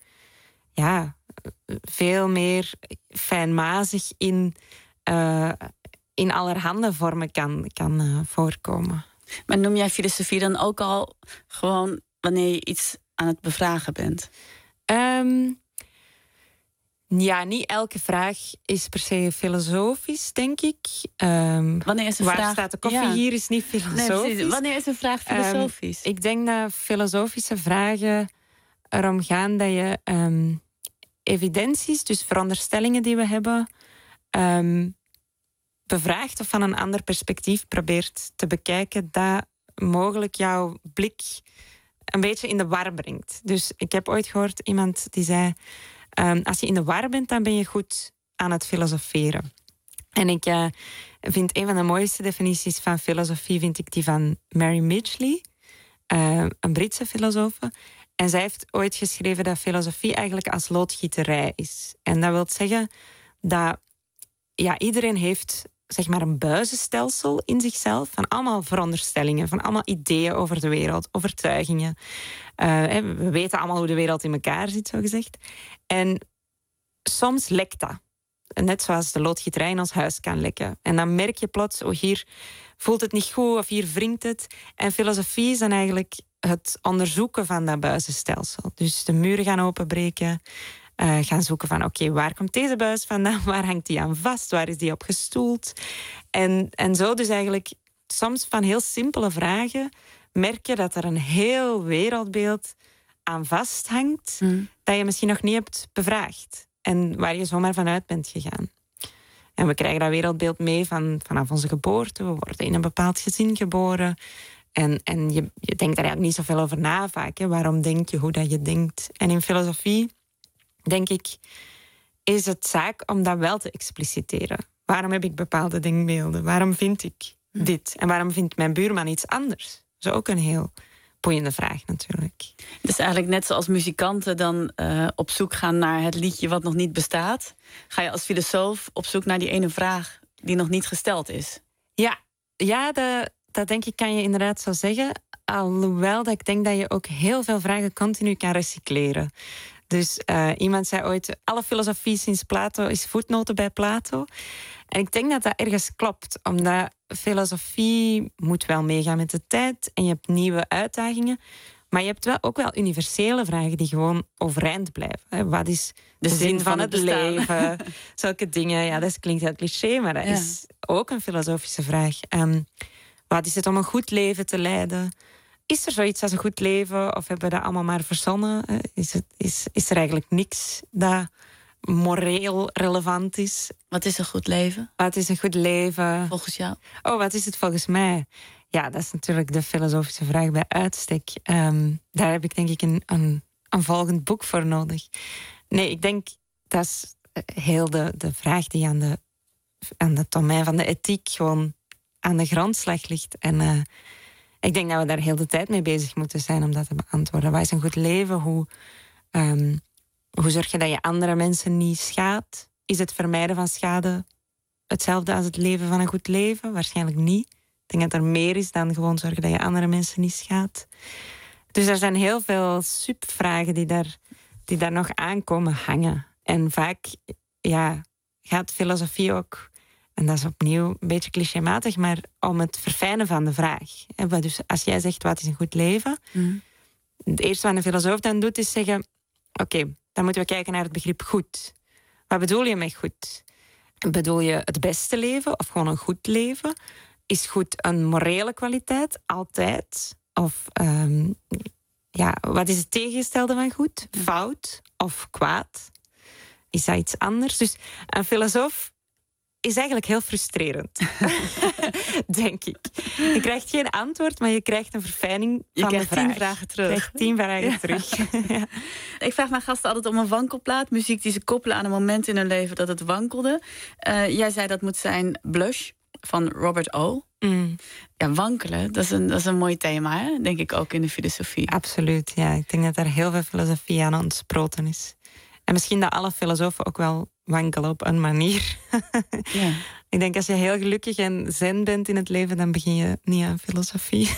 veel meer fijnmazig in allerhande vormen kan voorkomen. Maar noem jij filosofie dan ook al gewoon wanneer je iets aan het bevragen bent? Niet elke vraag is per se filosofisch, denk ik. Wanneer is een waar vraag... staat de koffie hier is niet filosofisch. Nee, wanneer is een vraag filosofisch? Ik denk dat filosofische vragen erom gaan dat je evidenties, dus veronderstellingen die we hebben, bevraagt of van een ander perspectief probeert te bekijken dat mogelijk jouw blik een beetje in de war brengt. Dus ik heb ooit gehoord iemand die zei, als je in de war bent, dan ben je goed aan het filosoferen. En ik vind een van de mooiste definities van filosofie vind ik die van Mary Midgley, een Britse filosoof. En zij heeft ooit geschreven dat filosofie eigenlijk als loodgieterij is. En dat wil zeggen dat iedereen heeft zeg maar een buizenstelsel in zichzelf van allemaal veronderstellingen, van allemaal ideeën over de wereld, overtuigingen. We weten allemaal hoe de wereld in elkaar zit, zo gezegd. En soms lekt dat. Net zoals de loodgieterij in ons huis kan lekken. En dan merk je plots, hier voelt het niet goed of hier wringt het. En filosofie is dan eigenlijk het onderzoeken van dat buizenstelsel. Dus de muren gaan openbreken, gaan zoeken van oké, waar komt deze buis vandaan? Waar hangt die aan vast? Waar is die op gestoeld? En zo dus eigenlijk soms van heel simpele vragen merk je dat er een heel wereldbeeld aan vasthangt dat je misschien nog niet hebt bevraagd. En waar je zomaar vanuit bent gegaan. En we krijgen dat wereldbeeld mee vanaf onze geboorte. We worden in een bepaald gezin geboren. En je denkt daar eigenlijk niet zoveel over na vaak. Hè. Waarom denk je hoe dat je denkt? En in filosofie, denk ik, is het zaak om dat wel te expliciteren. Waarom heb ik bepaalde denkbeelden? Waarom vind ik dit? En waarom vindt mijn buurman iets anders? Dat is ook een heel boeiende vraag natuurlijk. Dus eigenlijk net zoals muzikanten dan op zoek gaan naar het liedje wat nog niet bestaat, ga je als filosoof op zoek naar die ene vraag die nog niet gesteld is. Ja, dat denk ik kan je inderdaad zo zeggen. Alhoewel dat ik denk dat je ook heel veel vragen continu kan recycleren. Dus iemand zei ooit, alle filosofie sinds Plato is voetnoten bij Plato. En ik denk dat dat ergens klopt, omdat filosofie moet wel meegaan met de tijd en je hebt nieuwe uitdagingen. Maar je hebt ook wel universele vragen die gewoon overeind blijven. Wat is de zin van het leven? Zulke dingen, ja, dat klinkt heel cliché, maar dat is ook een filosofische vraag. Wat is het om een goed leven te leiden? Is er zoiets als een goed leven? Of hebben we dat allemaal maar verzonnen? Is er eigenlijk niks dat moreel relevant is? Wat is een goed leven? Wat is een goed leven? Volgens jou? Oh, wat is het volgens mij? Ja, dat is natuurlijk de filosofische vraag bij uitstek. Daar heb ik denk ik een volgend boek voor nodig. Nee, ik denk dat is heel de vraag die aan het domein van de ethiek gewoon aan de grondslag ligt. En ik denk dat we daar heel de tijd mee bezig moeten zijn om dat te beantwoorden. Wat is een goed leven? Hoe zorg je dat je andere mensen niet schaadt? Is het vermijden van schade hetzelfde als het leven van een goed leven? Waarschijnlijk niet. Ik denk dat er meer is dan gewoon zorgen dat je andere mensen niet schaadt. Dus er zijn heel veel subvragen die daar nog aankomen hangen. En vaak gaat filosofie ook, en dat is opnieuw een beetje clichématig, maar om het verfijnen van de vraag. Dus als jij zegt, wat is een goed leven? Het eerste wat een filosoof dan doet, is zeggen, oké, dan moeten we kijken naar het begrip goed. Wat bedoel je met goed? Bedoel je het beste leven of gewoon een goed leven? Is goed een morele kwaliteit? Altijd? Of wat is het tegengestelde van goed? Fout of kwaad? Is dat iets anders? Dus een filosoof is eigenlijk heel frustrerend. Denk ik. Je krijgt geen antwoord, maar je krijgt een verfijning van de vraag. Je krijgt 10 vragen terug. Je krijgt 10 vragen terug. Ja. Ik vraag mijn gasten altijd om een wankelplaat. Muziek die ze koppelen aan een moment in hun leven dat het wankelde. Jij zei dat moet zijn Blush van Robert O. Ja, wankelen, dat is een mooi thema, hè? Denk ik ook in de filosofie. Absoluut, ja. Ik denk dat er heel veel filosofie aan ontsproten is. En misschien dat alle filosofen ook wel wankelen op een manier. Ja. Ik denk als je heel gelukkig en zen bent in het leven, dan begin je niet aan filosofie.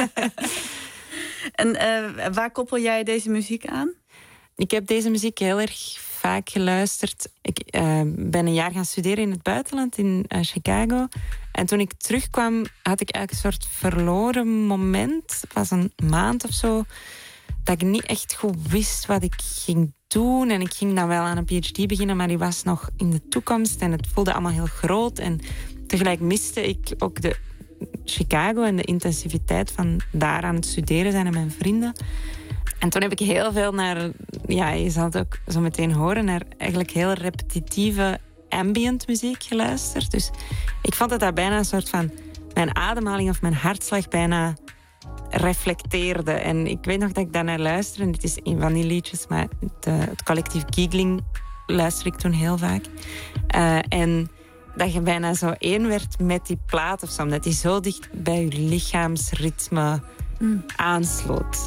En waar koppel jij deze muziek aan? Ik heb deze muziek heel erg vaak geluisterd. Ik ben een jaar gaan studeren in het buitenland, in Chicago. En toen ik terugkwam, had ik eigenlijk een soort verloren moment. Het was een maand of zo, dat ik niet echt goed wist wat ik ging doen. En ik ging dan wel aan een PhD beginnen, maar die was nog in de toekomst. En het voelde allemaal heel groot. En tegelijk miste ik ook de Chicago en de intensiviteit van daar aan het studeren zijn en mijn vrienden. En toen heb ik heel veel naar, je zal het ook zo meteen horen, naar eigenlijk heel repetitieve ambient muziek geluisterd. Dus ik vond dat bijna een soort van mijn ademhaling of mijn hartslag bijna reflecteerde. En ik weet nog dat ik daarnaar luisterde. En dit is een van die liedjes, maar het collectief Giegling luister ik toen heel vaak. En dat je bijna zo één werd met die plaat of zo, omdat die zo dicht bij je lichaamsritme aansloot.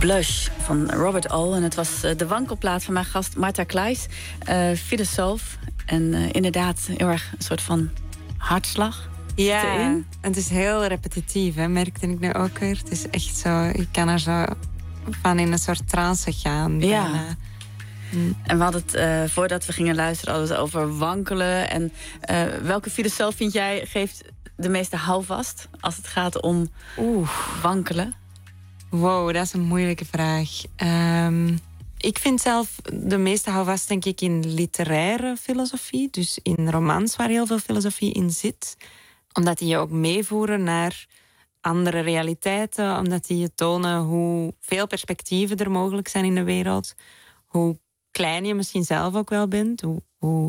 Blush van Robert O. En het was de wankelplaat van mijn gast Marta Kleijs, filosoof. En inderdaad heel erg een soort van hartslag. Ja, het is heel repetitief, hè, merkte ik nu ook weer. Het is echt zo, je kan er zo van in een soort trance gaan. Ja. En we hadden het, voordat we gingen luisteren, hadden we het over wankelen. En welke filosoof vind jij geeft de meeste houvast als het gaat om wankelen? Wow, dat is een moeilijke vraag. Ik vind zelf de meeste houvast denk ik in literaire filosofie. Dus in romans waar heel veel filosofie in zit. Omdat die je ook meevoeren naar andere realiteiten. Omdat die je tonen hoe veel perspectieven er mogelijk zijn in de wereld. Hoe klein je misschien zelf ook wel bent. Hoe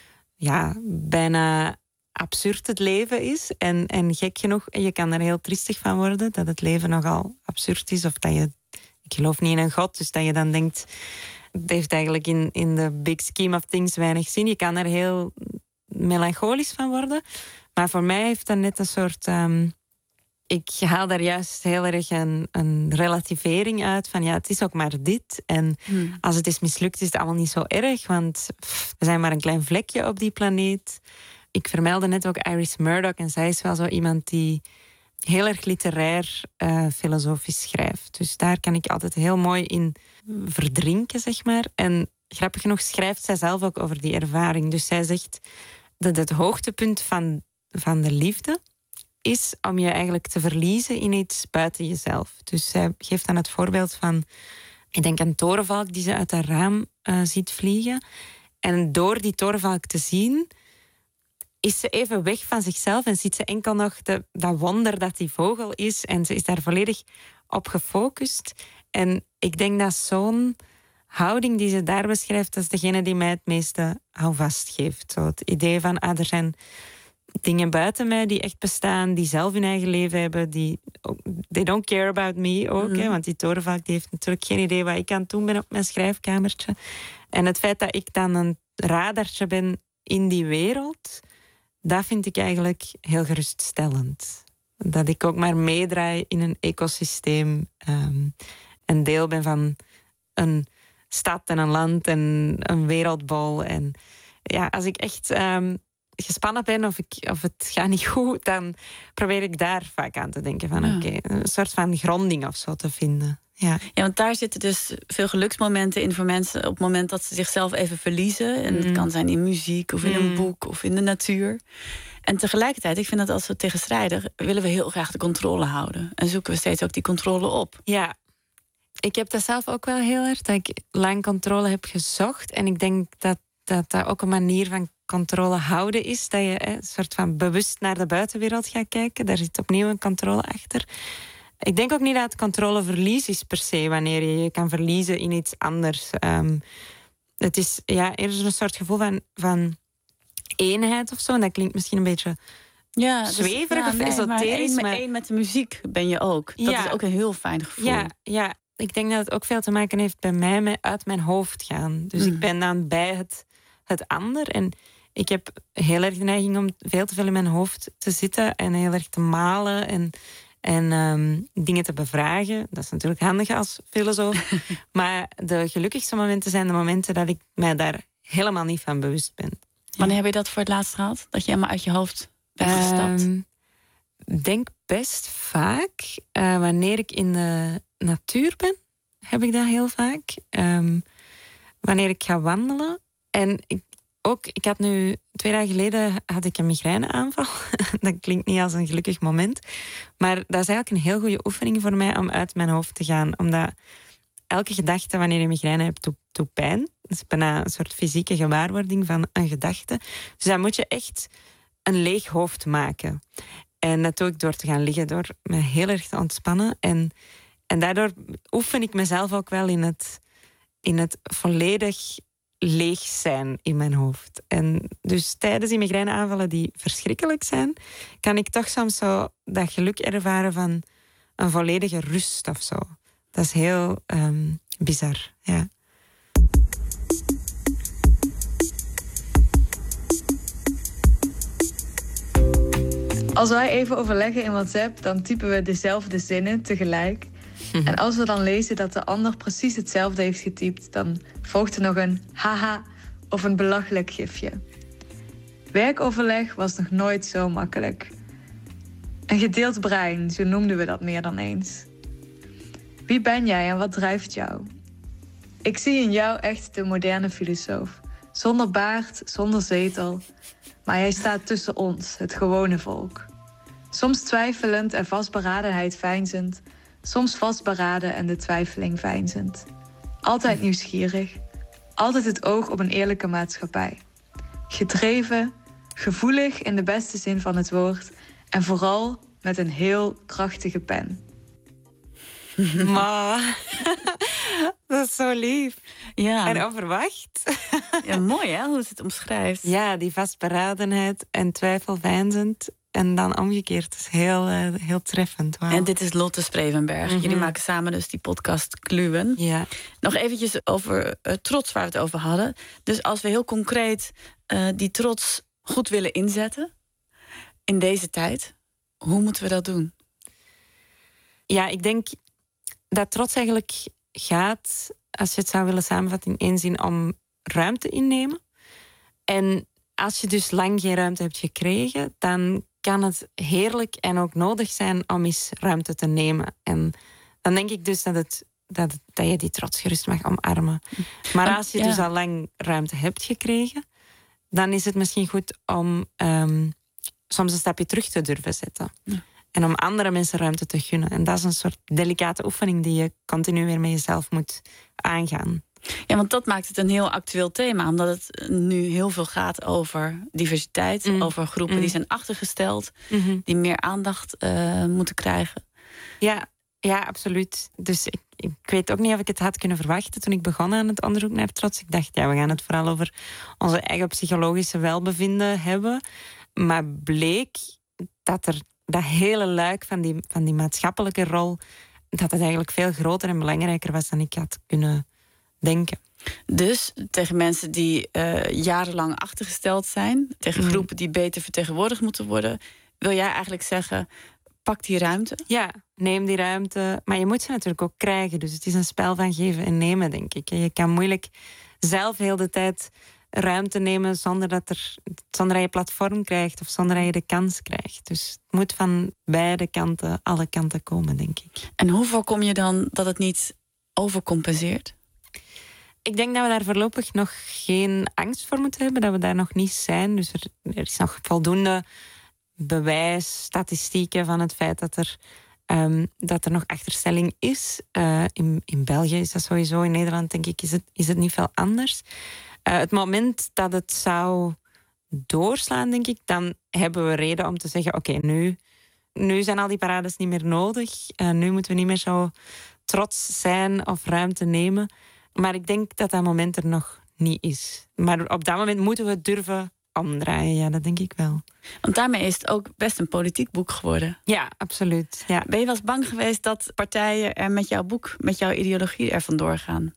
bijna absurd het leven is. En gek genoeg, je kan er heel triestig van worden. Dat het leven nogal absurd is. Of dat je, ik geloof niet in een god. Dus dat je dan denkt, het heeft eigenlijk in de big scheme of things weinig zin. Je kan er heel melancholisch van worden. Maar voor mij heeft dat net een soort... ik haal daar juist heel erg een relativering uit. Van ja, het is ook maar dit. En als het is mislukt, is het allemaal niet zo erg. Want we zijn maar een klein vlekje op die planeet. Ik vermeldde net ook Iris Murdoch. En zij is wel zo iemand die heel erg literair filosofisch schrijft. Dus daar kan ik altijd heel mooi in verdrinken, zeg maar. En grappig genoeg schrijft zij zelf ook over die ervaring. Dus zij zegt dat het hoogtepunt van de liefde is om je eigenlijk te verliezen in iets buiten jezelf. Dus zij geeft dan het voorbeeld van, ik denk een torenvalk die ze uit haar raam ziet vliegen. En door die torenvalk te zien, is ze even weg van zichzelf en ziet ze enkel nog dat wonder dat die vogel is. En ze is daar volledig op gefocust. En ik denk dat zo'n houding die ze daar beschrijft, dat is degene die mij het meeste houvast geeft. Zo het idee van, er zijn dingen buiten mij die echt bestaan, die zelf hun eigen leven hebben, they don't care about me ook. Hè, want die torenvalk die heeft natuurlijk geen idee wat ik aan het doen ben op mijn schrijfkamertje. En het feit dat ik dan een radartje ben in die wereld, dat vind ik eigenlijk heel geruststellend. Dat ik ook maar meedraai in een ecosysteem, een deel ben van een stad en een land en een wereldbol. En ja, als ik echt gespannen ben of het gaat niet goed, dan probeer ik daar vaak aan te denken van oké, een soort van gronding of zo te vinden. Ja, want daar zitten dus veel geluksmomenten in voor mensen op het moment dat ze zichzelf even verliezen. En het kan zijn in muziek of in een boek of in de natuur. En tegelijkertijd, ik vind dat als we tegenstrijdig, willen we heel graag de controle houden. En zoeken we steeds ook die controle op. Ja, ik heb dat zelf ook wel heel erg, dat ik lang controle heb gezocht. En ik denk dat ook een manier van controle houden is. Dat je een soort van bewust naar de buitenwereld gaat kijken. Daar zit opnieuw een controle achter. Ik denk ook niet dat het controleverlies is per se, wanneer je je kan verliezen in iets anders. Het is eerder een soort gevoel van eenheid of zo. En dat klinkt misschien een beetje zweverig of esoterisch. Maar één met de muziek ben je ook. Dat is ook een heel fijn gevoel. Ja, ik denk dat het ook veel te maken heeft bij mij met uit mijn hoofd gaan. Dus ik ben dan bij het ander. En ik heb heel erg de neiging om veel te veel in mijn hoofd te zitten en heel erg te malen en dingen te bevragen. Dat is natuurlijk handig als filosoof. Maar de gelukkigste momenten zijn de momenten dat ik mij daar helemaal niet van bewust ben. Wanneer heb je dat voor het laatst gehad? Dat je helemaal uit je hoofd bent gestapt? Ik denk best vaak. Wanneer ik in de natuur ben, heb ik dat heel vaak. Wanneer ik ga wandelen. En ik had nu 2 dagen geleden had ik een migraineaanval. Dat klinkt niet als een gelukkig moment. Maar dat is eigenlijk een heel goede oefening voor mij om uit mijn hoofd te gaan. Omdat elke gedachte wanneer je migraine hebt, doet pijn. Dat is bijna een soort fysieke gewaarwording van een gedachte. Dus dan moet je echt een leeg hoofd maken. En dat doe ik door te gaan liggen, door me heel erg te ontspannen. En daardoor oefen ik mezelf ook wel in het volledig leeg zijn in mijn hoofd. En dus tijdens die migraineaanvallen die verschrikkelijk zijn, kan ik toch soms zo dat geluk ervaren van een volledige rust of zo. Dat is heel bizar, ja. Als wij even overleggen in WhatsApp, dan typen we dezelfde zinnen tegelijk. En als we dan lezen dat de ander precies hetzelfde heeft getypt, dan volgt er nog een haha of een belachelijk gifje. Werkoverleg was nog nooit zo makkelijk. Een gedeeld brein, zo noemden we dat meer dan eens. Wie ben jij en wat drijft jou? Ik zie in jou echt de moderne filosoof. Zonder baard, zonder zetel. Maar hij staat tussen ons, het gewone volk. Soms twijfelend en vastberadenheid veinzend. Soms vastberaden en de twijfeling veinzend. Altijd nieuwsgierig. Altijd het oog op een eerlijke maatschappij. Gedreven, gevoelig in de beste zin van het woord. En vooral met een heel krachtige pen. Maar dat is zo lief. Ja. En onverwacht. Ja, mooi hè, hoe ze het omschrijft. Ja, die vastberadenheid en twijfelveinzend. En dan omgekeerd. Dat is heel treffend. Wow. En dit is Lotte Sprevenberg. Jullie maken samen dus die podcast Kluwen. Ja. Nog eventjes over trots waar we het over hadden. Dus als we heel concreet die trots goed willen inzetten in deze tijd, hoe moeten we dat doen? Ja, ik denk dat trots eigenlijk gaat, als je het zou willen samenvatten in één zin, om ruimte innemen. En als je dus lang geen ruimte hebt gekregen, dan kan het heerlijk en ook nodig zijn om eens ruimte te nemen. En dan denk ik dus dat je die trots gerust mag omarmen. Maar als je dus al lang ruimte hebt gekregen, dan is het misschien goed om soms een stapje terug te durven zetten. Ja. En om andere mensen ruimte te gunnen. En dat is een soort delicate oefening die je continu weer met jezelf moet aangaan. Ja, want dat maakt het een heel actueel thema. Omdat het nu heel veel gaat over diversiteit. Over groepen die zijn achtergesteld. Die meer aandacht moeten krijgen. Ja, absoluut. Dus ik weet ook niet of ik het had kunnen verwachten toen ik begon aan het onderzoek naar trots. Ik dacht, we gaan het vooral over onze eigen psychologische welbevinden hebben. Maar bleek dat er dat hele luik van die maatschappelijke rol, dat het eigenlijk veel groter en belangrijker was dan ik had kunnen denken. Dus tegen mensen die jarenlang achtergesteld zijn, tegen groepen die beter vertegenwoordigd moeten worden, wil jij eigenlijk zeggen, pak die ruimte? Ja, neem die ruimte. Maar je moet ze natuurlijk ook krijgen. Dus het is een spel van geven en nemen, denk ik. Je kan moeilijk zelf heel de tijd ruimte nemen zonder dat je platform krijgt of zonder dat je de kans krijgt. Dus het moet van beide kanten, alle kanten komen, denk ik. En hoe voorkom je dan dat het niet overcompenseert? Ik denk dat we daar voorlopig nog geen angst voor moeten hebben, dat we daar nog niet zijn. Dus er is nog voldoende bewijs, statistieken van het feit dat er nog achterstelling is. In België is dat sowieso, in Nederland denk ik is het niet veel anders. Het moment dat het zou doorslaan, denk ik, dan hebben we reden om te zeggen, oké, nu zijn al die parades niet meer nodig. Nu moeten we niet meer zo trots zijn of ruimte nemen. Maar ik denk dat moment er nog niet is. Maar op dat moment moeten we het durven omdraaien. Ja, dat denk ik wel. Want daarmee is het ook best een politiek boek geworden. Ja, absoluut. Ja. Ben je wel eens bang geweest dat partijen er met jouw boek, met jouw ideologie er vandoor gaan?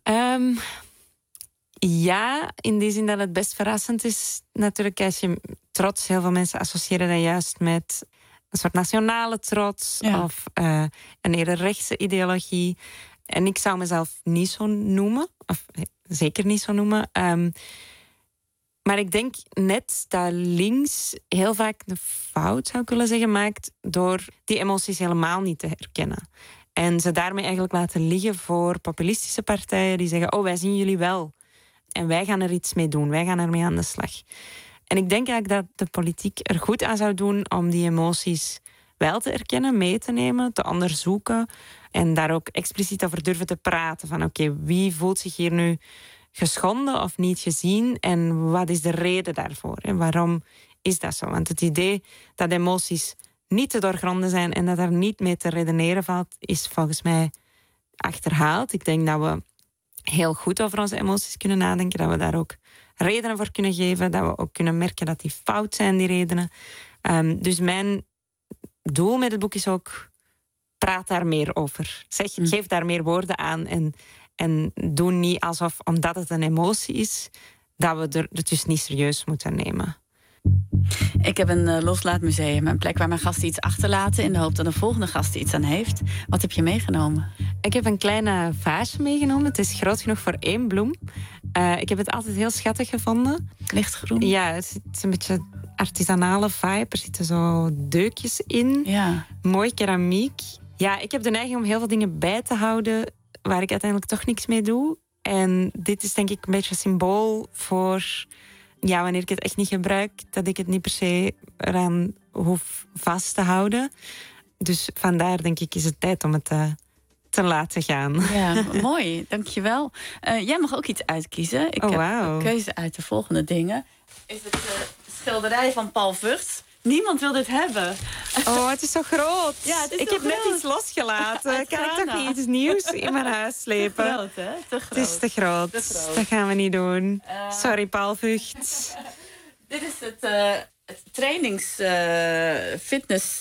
Ja, in die zin dat het best verrassend is. Natuurlijk, als je trots, heel veel mensen associëren dat juist met een soort nationale trots of een eerder rechtse ideologie. En ik zou mezelf niet zo noemen, of zeker niet zo noemen. Maar ik denk net dat links heel vaak de fout, zou ik willen zeggen, maakt door die emoties helemaal niet te herkennen. En ze daarmee eigenlijk laten liggen voor populistische partijen die zeggen, wij zien jullie wel. En wij gaan er iets mee doen, wij gaan ermee aan de slag. En ik denk eigenlijk dat de politiek er goed aan zou doen om die emoties wel te erkennen, mee te nemen, te onderzoeken en daar ook expliciet over durven te praten. Van oké, wie voelt zich hier nu geschonden of niet gezien en wat is de reden daarvoor? En waarom is dat zo? Want het idee dat emoties niet te doorgronden zijn en dat er niet mee te redeneren valt, is volgens mij achterhaald. Ik denk dat we heel goed over onze emoties kunnen nadenken, dat we daar ook redenen voor kunnen geven, dat we ook kunnen merken dat die fout zijn, die redenen. Dus mijn doel met het boek is ook, praat daar meer over. Geef daar meer woorden aan en doe niet alsof, omdat het een emotie is, dat we het dus niet serieus moeten nemen. Ik heb een loslaatmuseum, een plek waar mijn gasten iets achterlaten in de hoop dat een volgende gast iets aan heeft. Wat heb je meegenomen? Ik heb een kleine vaasje meegenomen. Het is groot genoeg voor 1 bloem. Ik heb het altijd heel schattig gevonden. Lichtgroen? Ja, het is een beetje artisanale vibe. Er zitten zo deukjes in. Ja. Mooi keramiek. Ja, ik heb de neiging om heel veel dingen bij te houden waar ik uiteindelijk toch niks mee doe. En dit is denk ik een beetje symbool voor... Ja, wanneer ik het echt niet gebruik, dat ik het niet per se eraan hoef vast te houden. Dus vandaar denk ik is het tijd om het te laten gaan. Ja, mooi. Dankjewel. Jij mag ook iets uitkiezen. Ik heb een keuze uit de volgende dingen. Is het schilderij van Paul Vugts. Niemand wil dit hebben. Oh, het is zo groot. Ja, het is ik heb net iets losgelaten. Kan ik toch niet iets nieuws in mijn huis slepen? Te groot, hè? Te groot. Het is te groot. Dat gaan we niet doen. Sorry, Paul Vugts. Dit is het trainings-fitness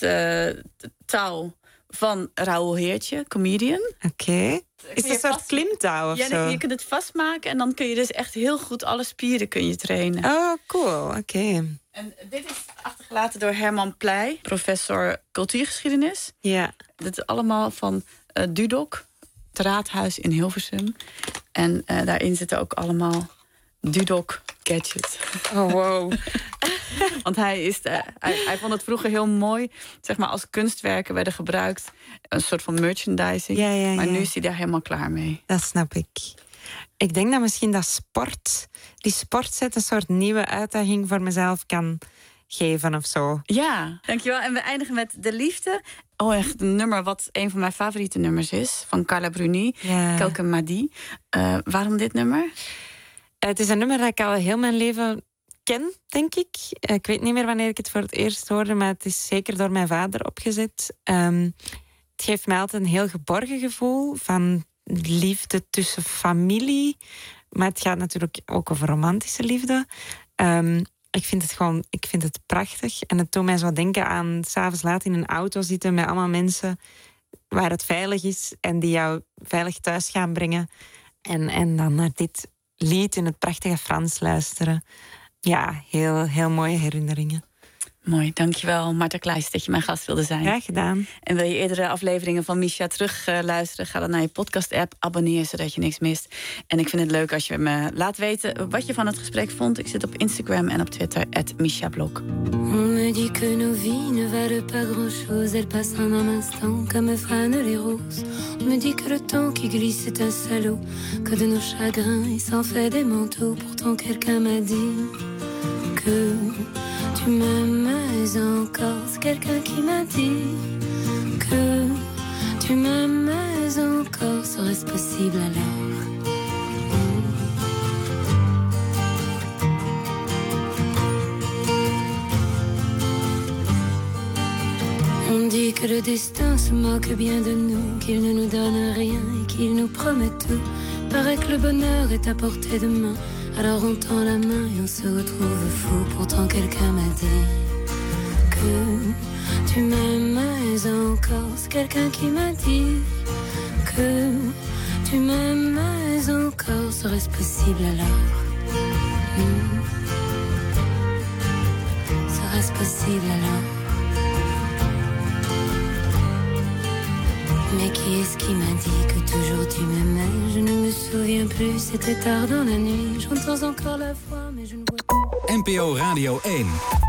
touw van Raoul Heertje, comedian. Oké. Is het een soort klimtouw of zo? Je kunt het vastmaken en dan kun je dus echt heel goed alle spieren kun je trainen. Oh, cool. Oké. En dit is achtergelaten door Herman Pleij, professor cultuurgeschiedenis. Ja. Dit is allemaal van Dudok, het raadhuis in Hilversum. En daarin zitten ook allemaal Dudok gadgets. Oh, wow. Want hij vond het vroeger heel mooi, zeg maar, als kunstwerken werden gebruikt. Een soort van merchandising. Ja, maar nu is hij daar helemaal klaar mee. Dat snap ik. Ik denk dat misschien die sportset een soort nieuwe uitdaging voor mezelf kan geven of zo. Ja, dankjewel. En we eindigen met De Liefde. Oh, echt een nummer wat een van mijn favoriete nummers is. Van Carla Bruni, Quelques Madi. Waarom dit nummer? Het is een nummer dat ik al heel mijn leven ken, denk ik. Ik weet niet meer wanneer ik het voor het eerst hoorde, maar het is zeker door mijn vader opgezet. Het geeft mij altijd een heel geborgen gevoel van liefde tussen familie. Maar het gaat natuurlijk ook over romantische liefde. Ik vind het prachtig. En het doet mij zo denken aan 's avonds laat in een auto zitten met allemaal mensen waar het veilig is en die jou veilig thuis gaan brengen. En dan naar dit lied in het prachtige Frans luisteren. Ja, heel, heel mooie herinneringen. Mooi, dankjewel Marta Kleijs dat je mijn gast wilde zijn. Graag gedaan. En wil je eerdere afleveringen van Misha terug luisteren? Ga dan naar je podcast-app, abonneer zodat je niks mist. En ik vind het leuk als je me laat weten wat je van het gesprek vond. Ik zit op Instagram en op Twitter @MishaBlog. On me dit que nos vies ne valent pas grand-chose. Elles passent en un instant comme fanent les roses. On me dit que le temps qui glisse est un salaud. Que de nos chagrins il s'en fait des manteaux. Pourtant quelqu'un m'a dit que tu m'aimes encore. C'est quelqu'un qui m'a dit que tu m'aimes encore. Serait-ce possible alors? On dit que le destin se moque bien de nous, qu'il ne nous donne rien et qu'il nous promet tout. Paraît que le bonheur est à portée de main. Alors on tend la main et on se retrouve fou. Pourtant quelqu'un m'a dit que tu m'aimes encore. C'est quelqu'un qui m'a dit que tu m'aimes encore. Serait-ce possible alors? Serait-ce possible alors? Mais qui est-ce qui m'a dit que toujours tu m'aimais? Je ne me souviens plus, c'était tard dans la nuit. J'entends encore la voix, mais je ne vois pas. NPO Radio 1.